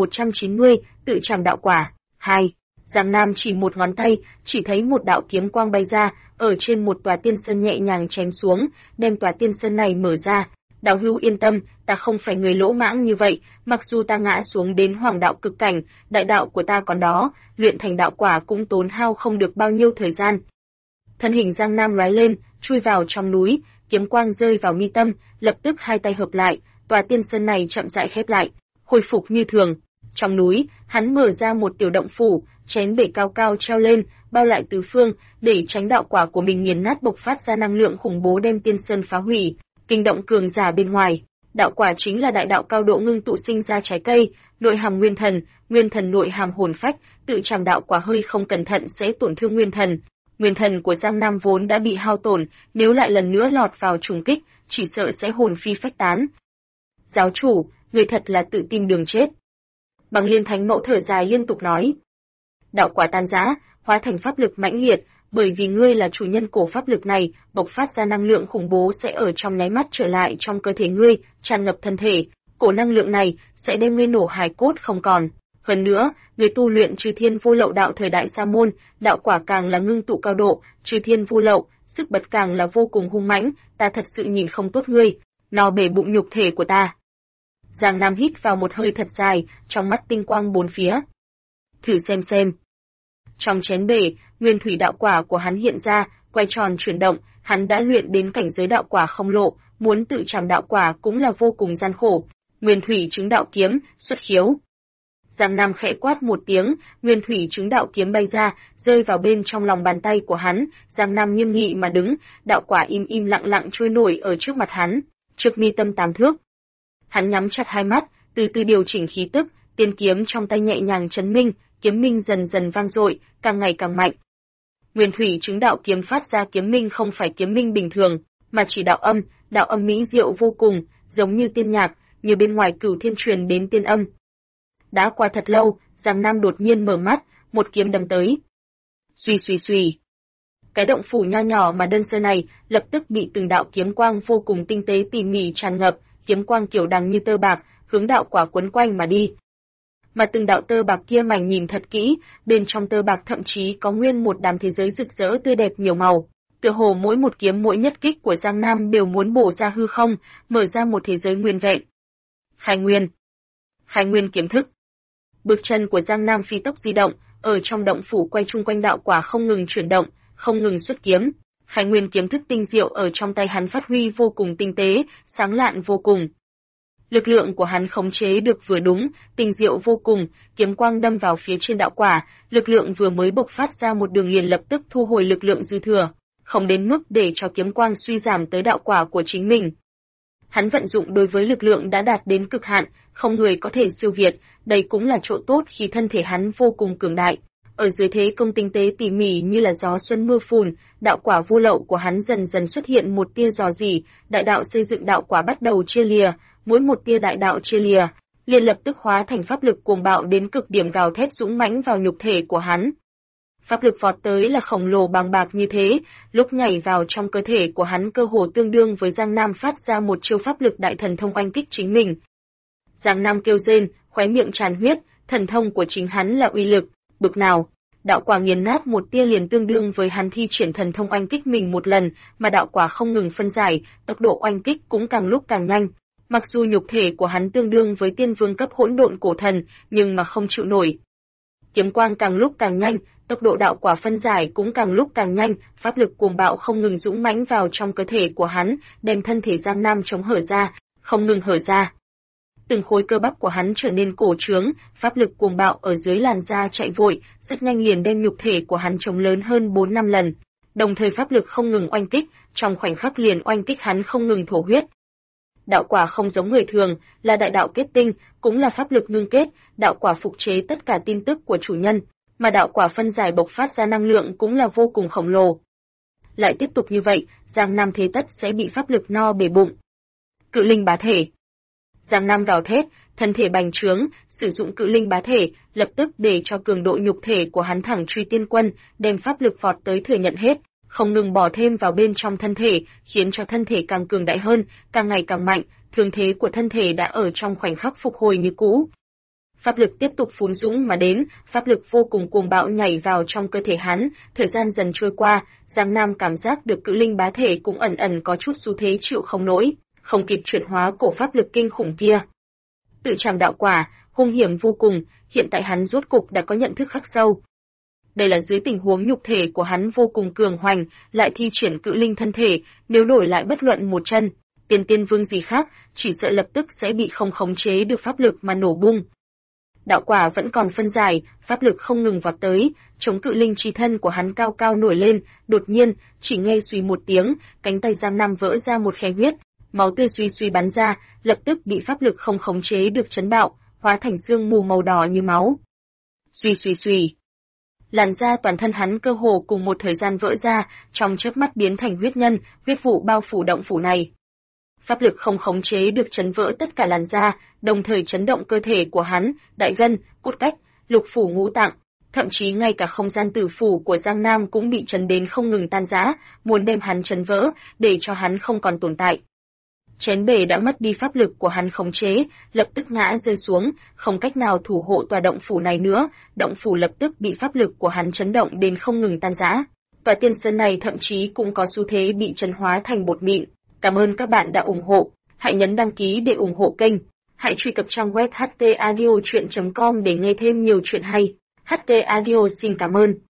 2190, tự trảm đạo quả, 2. Giang Nam chỉ một ngón tay, chỉ thấy một đạo kiếm quang bay ra, ở trên một tòa tiên sơn nhẹ nhàng chém xuống, đem tòa tiên sơn này mở ra. Đạo hữu yên tâm, ta không phải người lỗ mãng như vậy, mặc dù ta ngã xuống đến hoàng đạo cực cảnh, đại đạo của ta còn đó, luyện thành đạo quả cũng tốn hao không được bao nhiêu thời gian. Thân hình Giang Nam lóe lên, chui vào trong núi, kiếm quang rơi vào mi tâm, lập tức hai tay hợp lại, tòa tiên sơn này chậm rãi khép lại, khôi phục như thường. Trong núi, hắn mở ra một tiểu động phủ, chén bể cao cao treo lên, bao lại tứ phương, để tránh đạo quả của mình nghiền nát bộc phát ra năng lượng khủng bố đem tiên sơn phá hủy, kinh động cường giả bên ngoài. Đạo quả chính là đại đạo cao độ ngưng tụ sinh ra trái cây, nội hàm nguyên thần nội hàm hồn phách, tự trảm đạo quả hơi không cẩn thận sẽ tổn thương nguyên thần. Nguyên thần của Giang Nam vốn đã bị hao tổn, nếu lại lần nữa lọt vào trùng kích, chỉ sợ sẽ hồn phi phách tán. Giáo chủ, người thật là tự tìm đường chết. Bằng Liên Thánh Mẫu thở dài liên tục nói. Đạo quả tan rã, hóa thành pháp lực mãnh liệt, bởi vì ngươi là chủ nhân của pháp lực này, bộc phát ra năng lượng khủng bố sẽ ở trong nháy mắt trở lại trong cơ thể ngươi, tràn ngập thân thể, cổ năng lượng này sẽ đem ngươi nổ hài cốt không còn. Hơn nữa, người tu luyện Chư Thiên Vô Lậu đạo thời đại Sa môn, đạo quả càng là ngưng tụ cao độ, Chư Thiên Vô Lậu, sức bật càng là vô cùng hung mãnh, ta thật sự nhìn không tốt ngươi, no bể bụng nhục thể của ta. Giang Nam hít vào một hơi thật dài, trong mắt tinh quang bốn phía. Thử xem. Trong chén bể, nguyên thủy đạo quả của hắn hiện ra, quay tròn chuyển động, hắn đã luyện đến cảnh giới đạo quả không lộ, muốn tự trảm đạo quả cũng là vô cùng gian khổ. Nguyên thủy chứng đạo kiếm, xuất khiếu. Giang Nam khẽ quát một tiếng, nguyên thủy chứng đạo kiếm bay ra, rơi vào bên trong lòng bàn tay của hắn. Giang Nam nghiêm nghị mà đứng, đạo quả im lặng trôi nổi ở trước mặt hắn, trước mi tâm 8 thước. Hắn nhắm chặt hai mắt, từ từ điều chỉnh khí tức, tiên kiếm trong tay nhẹ nhàng chấn minh, kiếm minh dần dần vang dội, càng ngày càng mạnh. Nguyên thủy chứng đạo kiếm phát ra kiếm minh không phải kiếm minh bình thường, mà chỉ đạo âm mỹ diệu vô cùng, giống như tiên nhạc, như bên ngoài cửu thiên truyền đến tiên âm. Đã qua thật lâu, Giang Nam đột nhiên mở mắt, một kiếm đâm tới. Suy suy suy. Cái động phủ nho nhỏ mà đơn sơ này lập tức bị từng đạo kiếm quang vô cùng tinh tế tỉ mỉ tràn ngập, kiếm quang kiểu đằng như tơ bạc, hướng đạo quả quấn quanh mà đi. Mà từng đạo tơ bạc kia mảnh nhìn thật kỹ, bên trong tơ bạc thậm chí có nguyên một đám thế giới rực rỡ tươi đẹp nhiều màu. Tựa hồ mỗi một kiếm mỗi nhất kích của Giang Nam đều muốn bổ ra hư không, mở ra một thế giới nguyên vẹn. Khai nguyên kiếm thức. Bước chân của Giang Nam phi tốc di động, ở trong động phủ quay chung quanh đạo quả không ngừng chuyển động, không ngừng xuất kiếm. Khai nguyên kiếm thức tinh diệu ở trong tay hắn phát huy vô cùng tinh tế, sáng lạn vô cùng. Lực lượng của hắn khống chế được vừa đúng, tinh diệu vô cùng, kiếm quang đâm vào phía trên đạo quả, lực lượng vừa mới bộc phát ra một đường liền lập tức thu hồi lực lượng dư thừa, không đến mức để cho kiếm quang suy giảm tới đạo quả của chính mình. Hắn vận dụng đối với lực lượng đã đạt đến cực hạn, không người có thể siêu việt, đây cũng là chỗ tốt khi thân thể hắn vô cùng cường đại. Ở dưới thế công tinh tế tỉ mỉ như là gió xuân mưa phùn, đạo quả vô lậu của hắn dần dần xuất hiện một tia rò rỉ, đại đạo xây dựng đạo quả bắt đầu chia lìa, mỗi một tia đại đạo chia lìa, liền lập tức hóa thành pháp lực cuồng bạo đến cực điểm gào thét dũng mãnh vào nhục thể của hắn. Pháp lực vọt tới là khổng lồ bằng bạc như thế, lúc nhảy vào trong cơ thể của hắn cơ hồ tương đương với Giang Nam phát ra một chiêu pháp lực đại thần thông oanh kích chính mình. Giang Nam kêu rên, khóe miệng tràn huyết, thần thông của chính hắn là uy lực bực nào. Đạo quả nghiền nát một tia liền tương đương với hắn thi triển thần thông oanh kích mình một lần, mà đạo quả không ngừng phân giải, tốc độ oanh kích cũng càng lúc càng nhanh. Mặc dù nhục thể của hắn tương đương với tiên vương cấp hỗn độn cổ thần, nhưng mà không chịu nổi. Kiếm quang càng lúc càng nhanh, tốc độ đạo quả phân giải cũng càng lúc càng nhanh, pháp lực cuồng bạo không ngừng dũng mãnh vào trong cơ thể của hắn, đem thân thể Giang Nam chống hở ra, không ngừng hở ra. Từng khối cơ bắp của hắn trở nên cổ trướng, pháp lực cuồng bạo ở dưới làn da chạy vội, rất nhanh liền đem nhục thể của hắn chống lớn hơn 4-5 lần. Đồng thời pháp lực không ngừng oanh kích, trong khoảnh khắc liền oanh kích hắn không ngừng thổ huyết. Đạo quả không giống người thường, là đại đạo kết tinh, cũng là pháp lực ngưng kết, đạo quả phục chế tất cả tin tức của chủ nhân, mà đạo quả phân giải bộc phát ra năng lượng cũng là vô cùng khổng lồ. Lại tiếp tục như vậy, Giang Nam thế tất sẽ bị pháp lực no bể bụng. Cự linh bá thể. Giang Nam gào thét, thân thể bành trướng, sử dụng cự linh bá thể, lập tức để cho cường độ nhục thể của hắn thẳng truy tiên quân, đem pháp lực vọt tới thừa nhận hết, không ngừng bỏ thêm vào bên trong thân thể, khiến cho thân thể càng cường đại hơn, càng ngày càng mạnh, thương thế của thân thể đã ở trong khoảnh khắc phục hồi như cũ. Pháp lực tiếp tục phún dũng mà đến, pháp lực vô cùng cuồng bạo nhảy vào trong cơ thể hắn, thời gian dần trôi qua, Giang Nam cảm giác được cự linh bá thể cũng ẩn ẩn có chút xu thế chịu không nổi, không kịp chuyển hóa cổ pháp lực kinh khủng kia. Tự trảm đạo quả, hung hiểm vô cùng, hiện tại hắn rốt cục đã có nhận thức khắc sâu. Đây là dưới tình huống nhục thể của hắn vô cùng cường hoành, lại thi triển cự linh thân thể, nếu đổi lại bất luận một chân, tiên vương gì khác, chỉ sợ lập tức sẽ bị không khống chế được pháp lực mà nổ bung. Đạo quả vẫn còn phân giải, pháp lực không ngừng vọt tới, chống cự linh chi thân của hắn cao cao nổi lên, đột nhiên, chỉ nghe suy một tiếng, cánh tay Giang Nam vỡ ra một khe huyết, máu tươi suy bắn ra, lập tức bị pháp lực không khống chế được chấn bạo, hóa thành sương mù màu đỏ như máu. Suy. Làn da toàn thân hắn cơ hồ cùng một thời gian vỡ ra, trong chớp mắt biến thành huyết nhân, huyết vụ bao phủ động phủ này. Pháp lực không khống chế được chấn vỡ tất cả làn da, đồng thời chấn động cơ thể của hắn, đại gân, cốt cách, lục phủ ngũ tạng, thậm chí ngay cả không gian tử phủ của Giang Nam cũng bị chấn đến không ngừng tan rã, muốn đem hắn chấn vỡ, để cho hắn không còn tồn tại. Chén bể đã mất đi pháp lực của hắn khống chế, lập tức ngã rơi xuống, không cách nào thủ hộ tòa động phủ này nữa, động phủ lập tức bị pháp lực của hắn chấn động đến không ngừng tan rã. Tòa tiên sơn này thậm chí cũng có xu thế bị chấn hóa thành bột mịn. Cảm ơn các bạn đã ủng hộ, hãy nhấn đăng ký để ủng hộ kênh, hãy truy cập trang web htaudio.com để nghe thêm nhiều chuyện hay. HT Audio xin cảm ơn.